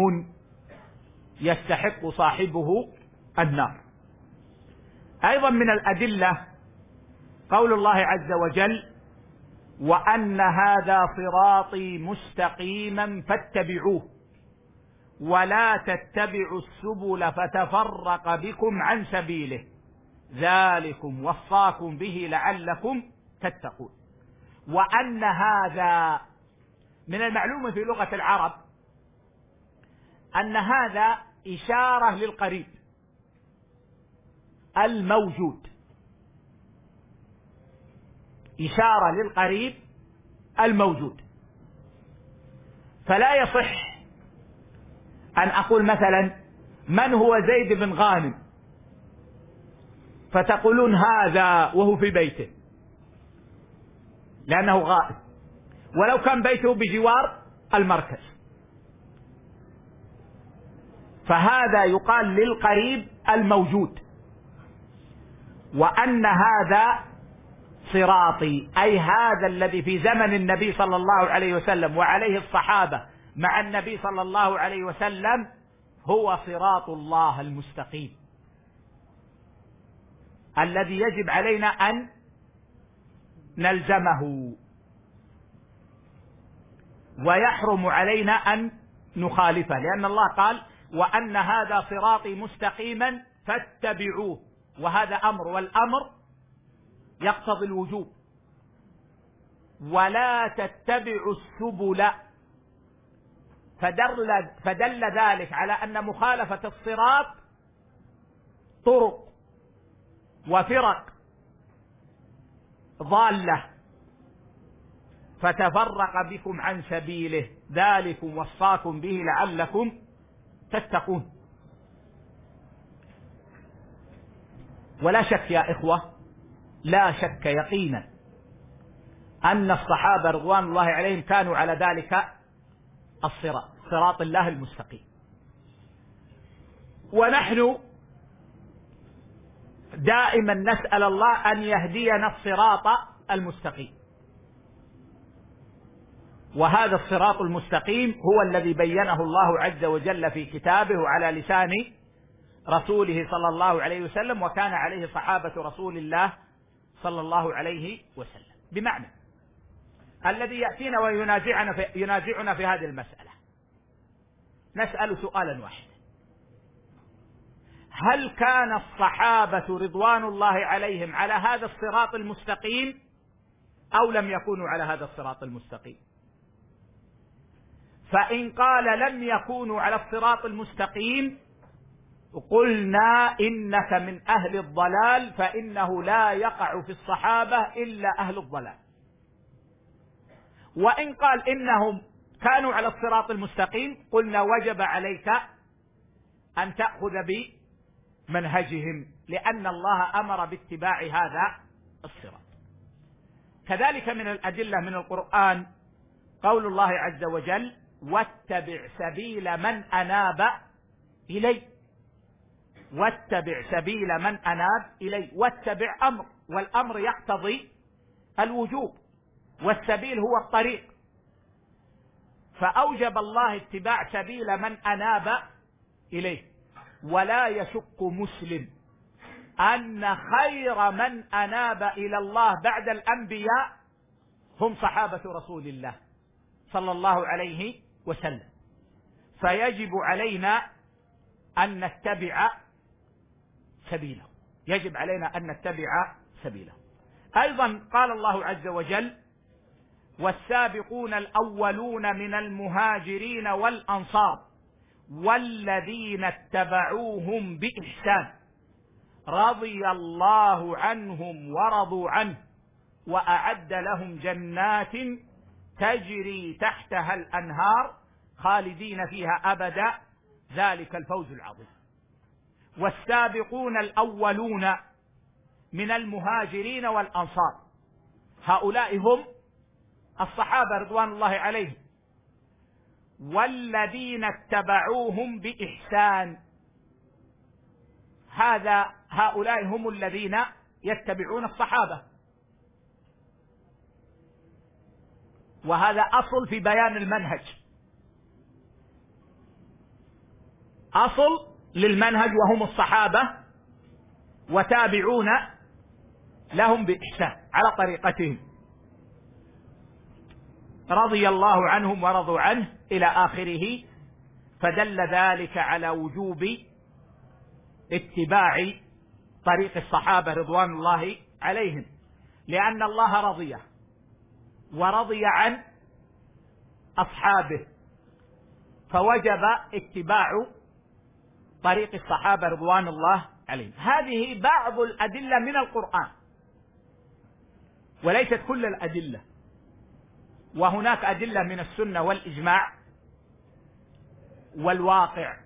يستحق صاحبه النار. أيضا من الأدلة قول الله عز وجل: وأن هذا صراطي مستقيما فاتبعوه ولا تتبعوا السبل فتفرق بكم عن سبيله ذلكم وصاكم به لعلكم تتقون. وأن هذا من المعلوم في لغة العرب أن هذا إشارة للقريب الموجود، إشارة للقريب الموجود. فلا يصح أن أقول مثلا من هو زيد بن غانم فتقولون هذا وهو في بيته لأنه غائب، ولو كان بيته بجوار المركز. فهذا يقال للقريب الموجود. وأن هذا صراطي، أي هذا الذي في زمن النبي صلى الله عليه وسلم وعليه الصحابة مع النبي صلى الله عليه وسلم، هو صراط الله المستقيم الذي يجب علينا أن نلزمه، ويحرم علينا أن نخالفه، لأن الله قال: وأن هذا صراطي مستقيما فاتبعوه، وهذا أمر، والأمر يقتضي الوجوب. ولا تتبعوا السبل، فدل, فدل ذلك على أن مخالفة الصراط طرق وفرق ضالة، فتفرق بكم عن سبيله، ذلكم وصاكم به لعلكم تتقون. ولا شك يا إخوة، لا شك يقينا أن الصحابة رضوان الله عليهم كانوا على ذلك الصراط، صراط الله المستقيم. ونحن دائما نسأل الله أن يهدينا الصراط المستقيم، وهذا الصراط المستقيم هو الذي بينه الله عز وجل في كتابه وعلى لسان رسوله صلى الله عليه وسلم، وكان عليه صحابة رسول الله صلى الله عليه وسلم. بمعنى الذي يأتينا وينازعنا في, ينازعنا في هذه المسألة، نسأل سؤالا واحدا: هل كان الصحابة رضوان الله عليهم على هذا الصراط المستقيم أو لم يكونوا على هذا الصراط المستقيم؟ فإن قال لم يكونوا على الصراط المستقيم قلنا إنك من أهل الضلال، فإنه لا يقع في الصحابة إلا أهل الضلال. وإن قال إنهم كانوا على الصراط المستقيم قلنا وجب عليك أن تأخذ بمنهجهم، لأن الله أمر باتباع هذا الصراط. كذلك من الأدلة من القرآن قول الله عز وجل: واتبع سبيل من أناب إلي. واتبع سبيل من أناب إلي، واتبع أمر، والأمر يقتضي الوجوب، والسبيل هو الطريق، فأوجب الله اتباع سبيل من أناب إليه. ولا يشك مسلم أن خير من أناب إلى الله بعد الأنبياء هم صحابة رسول الله صلى الله عليه وسلم، فيجب علينا أن نتبع سبيله، يجب علينا أن نتبع سبيله. أيضا قال الله عز وجل: والسابقون الأولون من المهاجرين والأنصار والذين اتبعوهم بإحسان رضي الله عنهم ورضوا عنه وأعد لهم جنات تجري تحتها الأنهار خالدين فيها أبدا ذلك الفوز العظيم. والسابقون الأولون من المهاجرين والأنصار، هؤلاء هم الصحابة رضوان الله عليهم، والذين اتبعوهم بإحسان، هذا هؤلاء هم الذين يتبعون الصحابة، وهذا أصل في بيان المنهج، أصل للمنهج، وهم الصحابة وتابعون لهم بإحسان على طريقتهم رضي الله عنهم ورضوا عنه إلى آخره. فدل ذلك على وجوب اتباع طريق الصحابة رضوان الله عليهم، لأن الله رضي ورضي عن أصحابه، فوجب اتباع طريق الصحابة رضوان الله عليهم. هذه بعض الأدلة من القرآن وليست كل الأدلة، وهناك أدلة من السنة والإجماع والواقع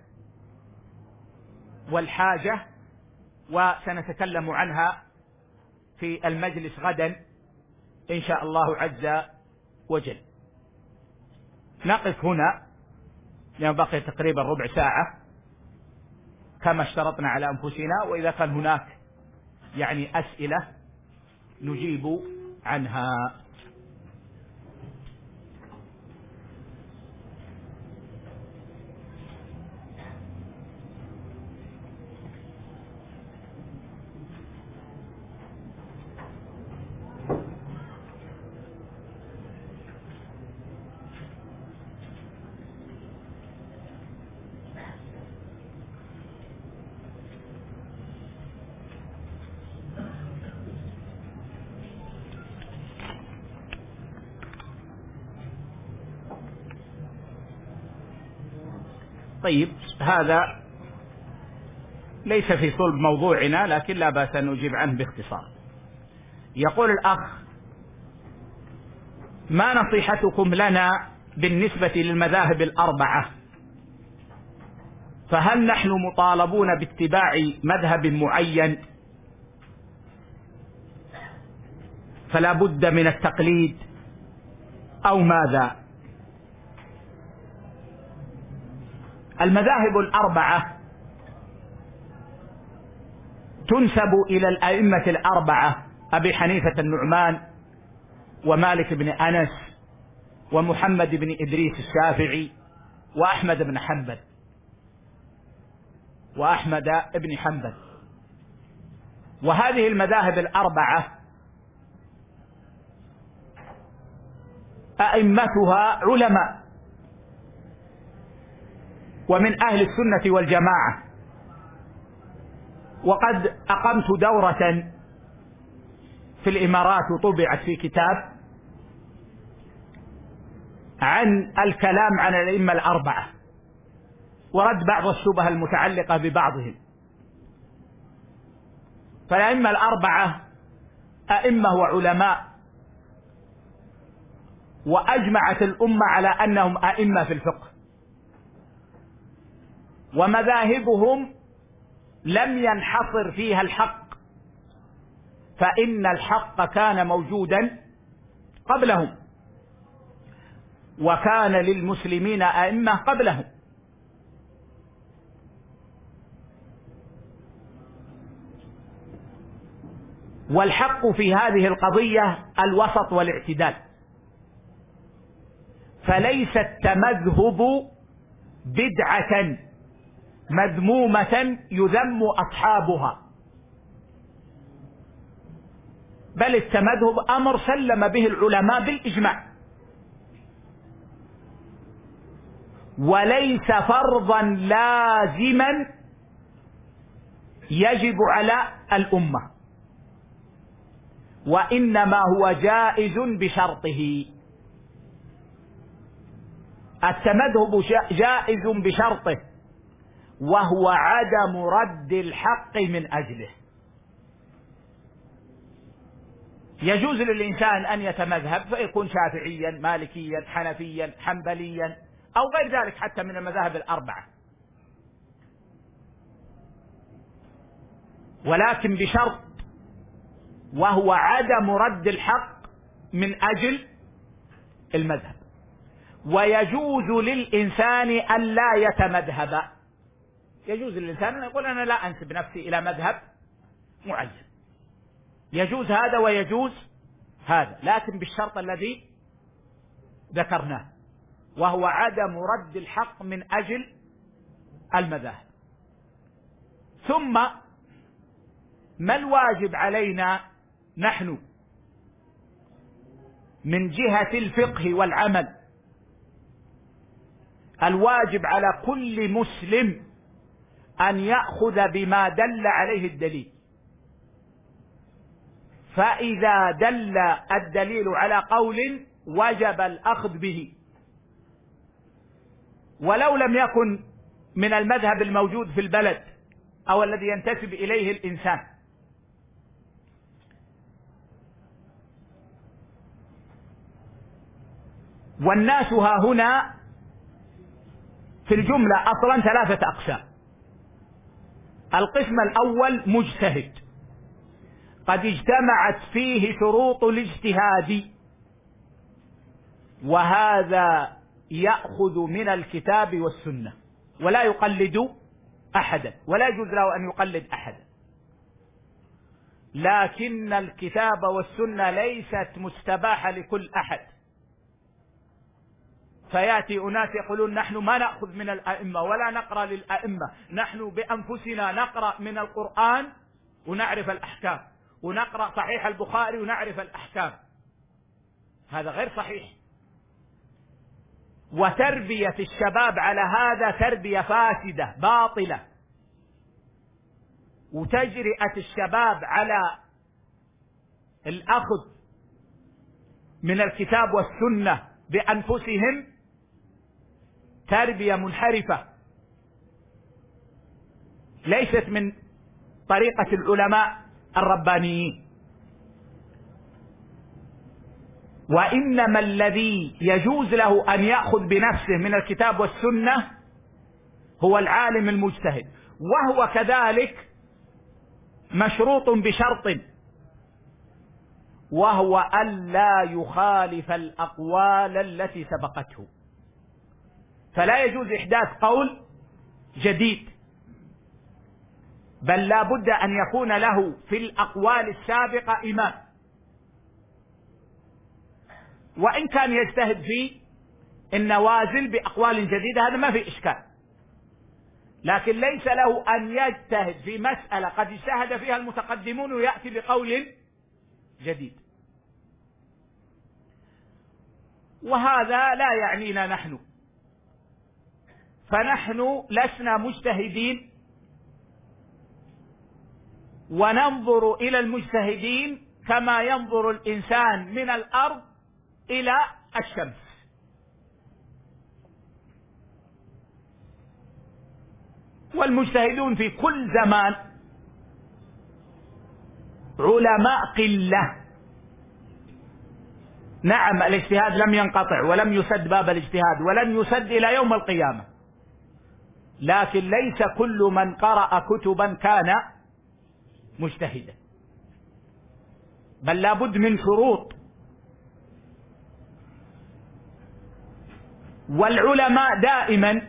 والحاجة، وسنتكلم عنها في المجلس غدا إن شاء الله عز وجل. نقف هنا لأن بقي تقريبا ربع ساعة، كما اشترطنا على أنفسنا، وإذا كان هناك يعني أسئلة نجيب عنها. طيب، هذا ليس في صلب موضوعنا، لكن لا بأس أن نجيب عنه باختصار. يقول الأخ: ما نصيحتكم لنا بالنسبة للمذاهب الأربعة؟ فهل نحن مطالبون باتباع مذهب معين فلا بد من التقليد أو ماذا؟ المذاهب الأربعة تنسب إلى الأئمة الأربعة: أبي حنيفة النعمان، ومالك بن أنس، ومحمد بن إدريس الشافعي، وأحمد بن حنبل وأحمد بن حنبل. وهذه المذاهب الأربعة أئمتها علماء ومن أهل السنة والجماعة. وقد أقمت دورة في الإمارات وطبعت في كتاب عن الكلام عن الأئمة الأربعة ورد بعض الشبه المتعلقة ببعضهم. فالأئمة الأربعة أئمة وعلماء، وأجمعت الأمة على أنهم أئمة في الفقه، ومذاهبهم لم ينحصر فيها الحق، فإن الحق كان موجودا قبلهم، وكان للمسلمين أئمة قبلهم. والحق في هذه القضية الوسط والاعتدال، فليس التمذهب بدعة مذمومة يذم أصحابها، بل التمذهب أمر سلم به العلماء بالإجماع، وليس فرضا لازما يجب على الأمة، وإنما هو جائز بشرطه. التمذهب جائز بشرطه، وهو عدم رد الحق من أجله. يجوز للإنسان أن يتمذهب فيكون شافعيا، مالكيا، حنفيا، حنبليا، أو غير ذلك حتى من المذاهب الأربعة، ولكن بشرط، وهو عدم رد الحق من أجل المذهب. ويجوز للإنسان أن لا يتمذهب، يجوز للإنسان أن يقول أنا لا أنسب نفسي إلى مذهب معين، يجوز هذا ويجوز هذا، لكن بالشرط الذي ذكرناه، وهو عدم رد الحق من أجل المذاهب. ثم ما الواجب علينا نحن من جهة الفقه والعمل؟ الواجب على كل مسلم أن يأخذ بما دل عليه الدليل، فإذا دل الدليل على قول وجب الأخذ به، ولو لم يكن من المذهب الموجود في البلد أو الذي ينتسب إليه الإنسان. والناس ها هنا في الجملة أصلا ثلاثة أقسام. القسم الأول مجتهد قد اجتمعت فيه شروط الاجتهاد، وهذا يأخذ من الكتاب والسنة ولا يقلد أحدا ولا يجوز له أن يقلد أحدا، لكن الكتاب والسنة ليست مستباحة لكل أحد. فيأتي أناس يقولون نحن ما نأخذ من الأئمة ولا نقرأ للأئمة، نحن بأنفسنا نقرأ من القرآن ونعرف الأحكام، ونقرأ صحيح البخاري ونعرف الأحكام. هذا غير صحيح، وتربية الشباب على هذا تربية فاسدة باطلة، وتجرئة الشباب على الأخذ من الكتاب والسنة بأنفسهم تربية منحرفة ليست من طريقة العلماء الربانيين. وإنما الذي يجوز له أن يأخذ بنفسه من الكتاب والسنة هو العالم المجتهد، وهو كذلك مشروط بشرط، وهو ألا يخالف الأقوال التي سبقته. فلا يجوز إحداث قول جديد، بل لا بد أن يكون له في الأقوال السابقة إمام، وإن كان يجتهد في النوازل بأقوال جديدة هذا ما في إشكال، لكن ليس له أن يجتهد في مسألة قد اجتهد فيها المتقدمون ويأتي بقول جديد. وهذا لا يعنينا نحن، فنحن لسنا مجتهدين، وننظر إلى المجتهدين كما ينظر الإنسان من الأرض إلى الشمس. والمجتهدون في كل زمان علماء قلة. نعم الاجتهاد لم ينقطع ولم يسد باب الاجتهاد ولن يسد إلى يوم القيامة، لكن ليس كل من قرأ كتبا كان مجتهدا، بل لابد من شروط. والعلماء دائما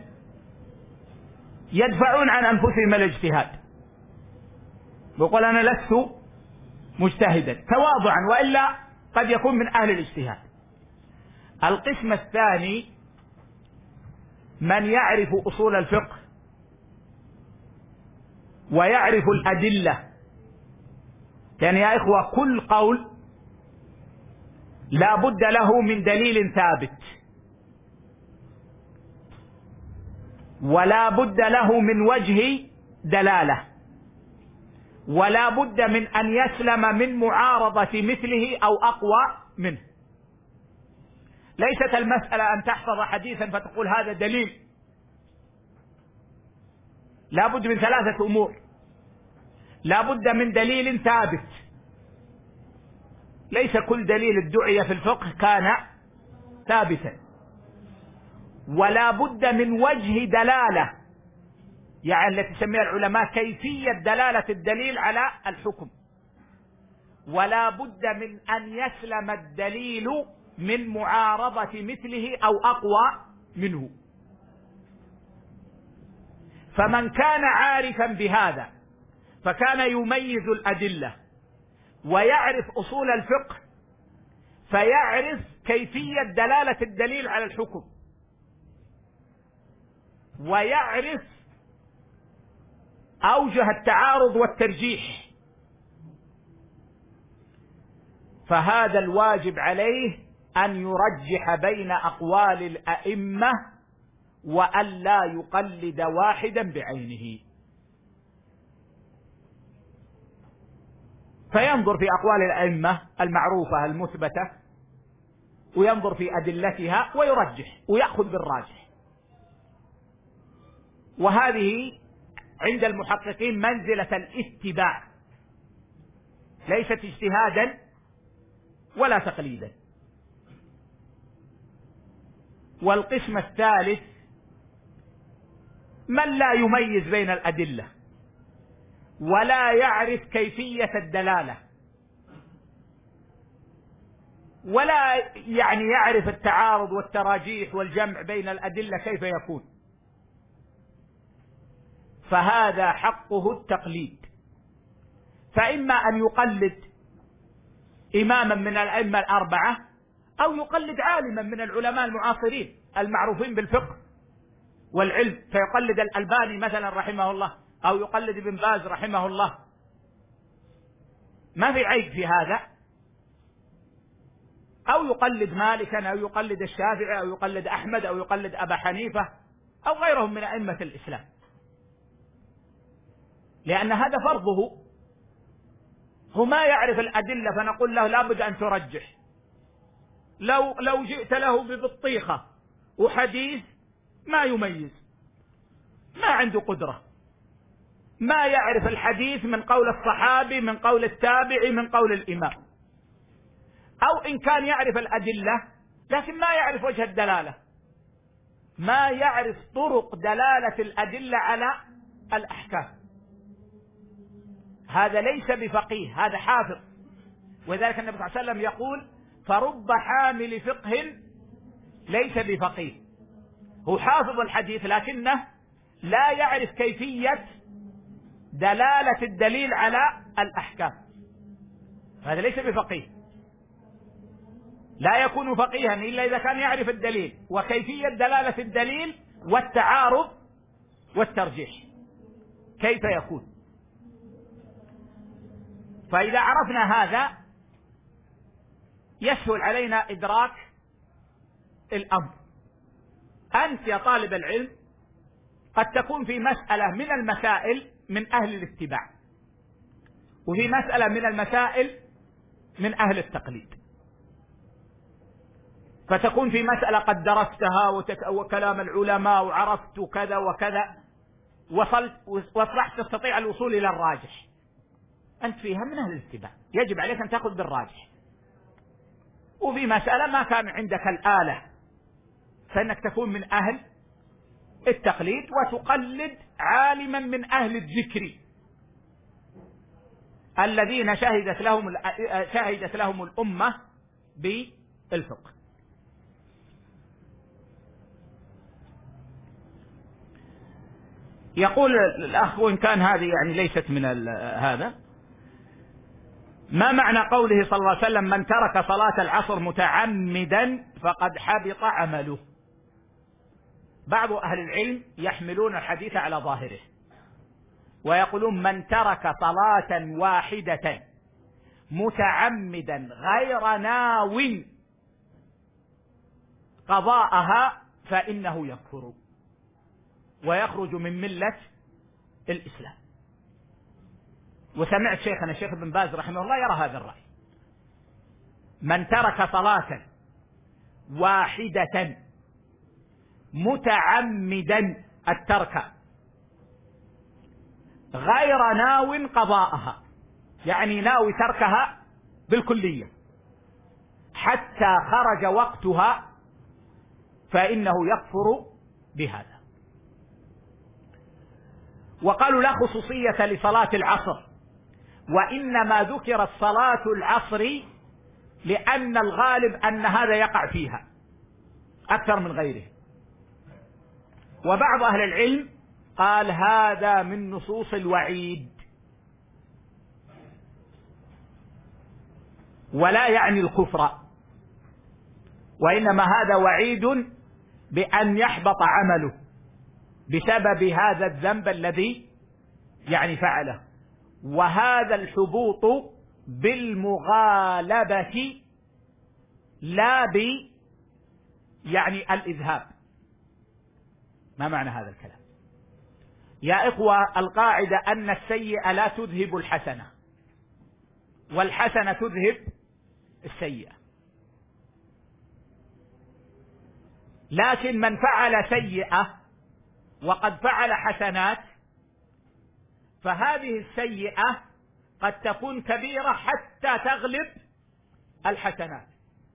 يدفعون عن أنفسهم الاجتهاد، يقول أنا لست مجتهدا تواضعا، وإلا قد يكون من أهل الاجتهاد. القسم الثاني من يعرف أصول الفقه ويعرف الأدلة، يعني يا إخوة كل قول لا بد له من دليل ثابت، ولا بد له من وجه دلالة، ولا بد من أن يسلم من معارضة مثله أو أقوى منه. ليست المسألة أن تحفظ حديثا فتقول هذا دليل، لا بد من ثلاثة أمور: لا بد من دليل ثابت، ليس كل دليل ادعي في الفقه كان ثابتا، ولا بد من وجه دلالة، يعني التي تسميها العلماء كيفية دلالة الدليل على الحكم، ولا بد من أن يسلم الدليل من معارضة مثله أو أقوى منه. فمن كان عارفا بهذا فكان يميز الأدلة ويعرف أصول الفقه، فيعرف كيفية دلالة الدليل على الحكم، ويعرف أوجه التعارض والترجيح. فهذا الواجب عليه أن يرجح بين أقوال الأئمة وأن لا يقلد واحدا بعينه، فينظر في أقوال الأئمة المعروفة المثبتة وينظر في أدلتها ويرجح ويأخذ بالراجح. وهذه عند المحققين منزلة الاتباع، ليست اجتهادا ولا تقليدا. والقسم الثالث من لا يميز بين الأدلة ولا يعرف كيفية الدلالة، ولا يعني يعرف التعارض والتراجيح والجمع بين الأدلة كيف يكون، فهذا حقه التقليد، فإما أن يقلد إماما من الأئمة الأربعة أو يقلد عالما من العلماء المعاصرين المعروفين بالفقه والعلم، فيقلد الألباني مثلا رحمه الله، أو يقلد ابن باز رحمه الله، ما في عيب في هذا. أو يقلد مالكا أو يقلد الشافعي أو يقلد أحمد أو يقلد أبا حنيفة أو غيرهم من أئمة الإسلام، لأن هذا فرضه. هو ما يعرف الأدلة فنقول له لابد أن ترجح. لو لو جئت له ببطيخة وحديث ما يميز، ما عنده قدرة، ما يعرف الحديث من قول الصحابي من قول التابعي من قول الإمام، أو إن كان يعرف الأدلة لكن ما يعرف وجه الدلالة، ما يعرف طرق دلالة الأدلة على الأحكام، هذا ليس بفقيه، هذا حافظ. وذلك النبي صلى الله عليه وسلم يقول: فرب حامل فقه ليس بفقيه. هو حافظ الحديث لكنه لا يعرف كيفية دلالة الدليل على الأحكام، هذا ليس بفقيه. لا يكون فقيها إلا إذا كان يعرف الدليل وكيفية دلالة الدليل والتعارض والترجيح، كيف يكون؟ فإذا عرفنا هذا يسهل علينا إدراك الأمر. أنت يا طالب العلم قد تكون في مسألة من المسائل من أهل الاتباع، وفي مسألة من المسائل من أهل التقليد، فتكون في مسألة قد درستها وكلام العلماء وعرفت كذا وكذا، وصلت وأصبحت تستطيع الوصول إلى الراجح، أنت فيها من أهل الاتباع، يجب عليك أن تأخذ بالراجح. وفي مسألة ما كان عندك الآلة فإنك تكون من أهل التقليد وتقلد عالما من أهل الذكر الذين شهدت لهم شهدت لهم الأمة بالفقه. يقول الأخ: وإن كان هذه يعني ليست من هذا، ما معنى قوله صلى الله عليه وسلم: من ترك صلاة العصر متعمدا فقد حبط عمله؟ بعض أهل العلم يحملون الحديث على ظاهره ويقولون: من ترك صلاة واحدة متعمدا غير ناو قضاءها فإنه يكفر ويخرج من ملة الإسلام. وسمعت شيخنا الشيخ ابن باز رحمه الله يرى هذا الرأي: من ترك صلاة واحدة متعمدا الترك غير ناو قضاءها، يعني ناوي تركها بالكلية حتى خرج وقتها، فإنه يكفر بهذا. وقالوا: لا خصوصية لصلاة العصر، وإنما ذكرت صلاة العصر لأن الغالب أن هذا يقع فيها أكثر من غيره. وبعض أهل العلم قال: هذا من نصوص الوعيد، ولا يعني الكفر، وإنما هذا وعيد بأن يحبط عمله بسبب هذا الذنب الذي يعني فعله. وهذا الحبوط بالمغالبة لا ب يعني الإذهاب. ما معنى هذا الكلام؟ يا إخوة، القاعدة أن السيئة لا تذهب الحسنة، والحسنة تذهب السيئة. لكن من فعل سيئة وقد فعل حسنات، فهذه السيئة قد تكون كبيرة حتى تغلب الحسنات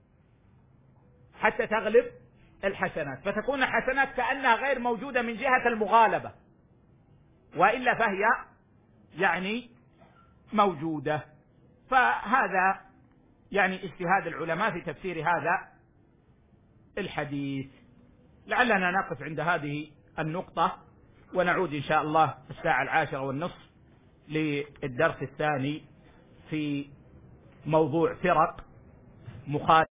حتى تغلب الحسنات فتكون الحسنات كأنها غير موجودة من جهة المغالبة، وإلا فهي يعني موجودة. فهذا يعني اجتهاد العلماء في تفسير هذا الحديث. لعلنا نقف عند هذه النقطة ونعود إن شاء الله الساعة العاشرة والنصف للدرس الثاني في موضوع فرق مخالفة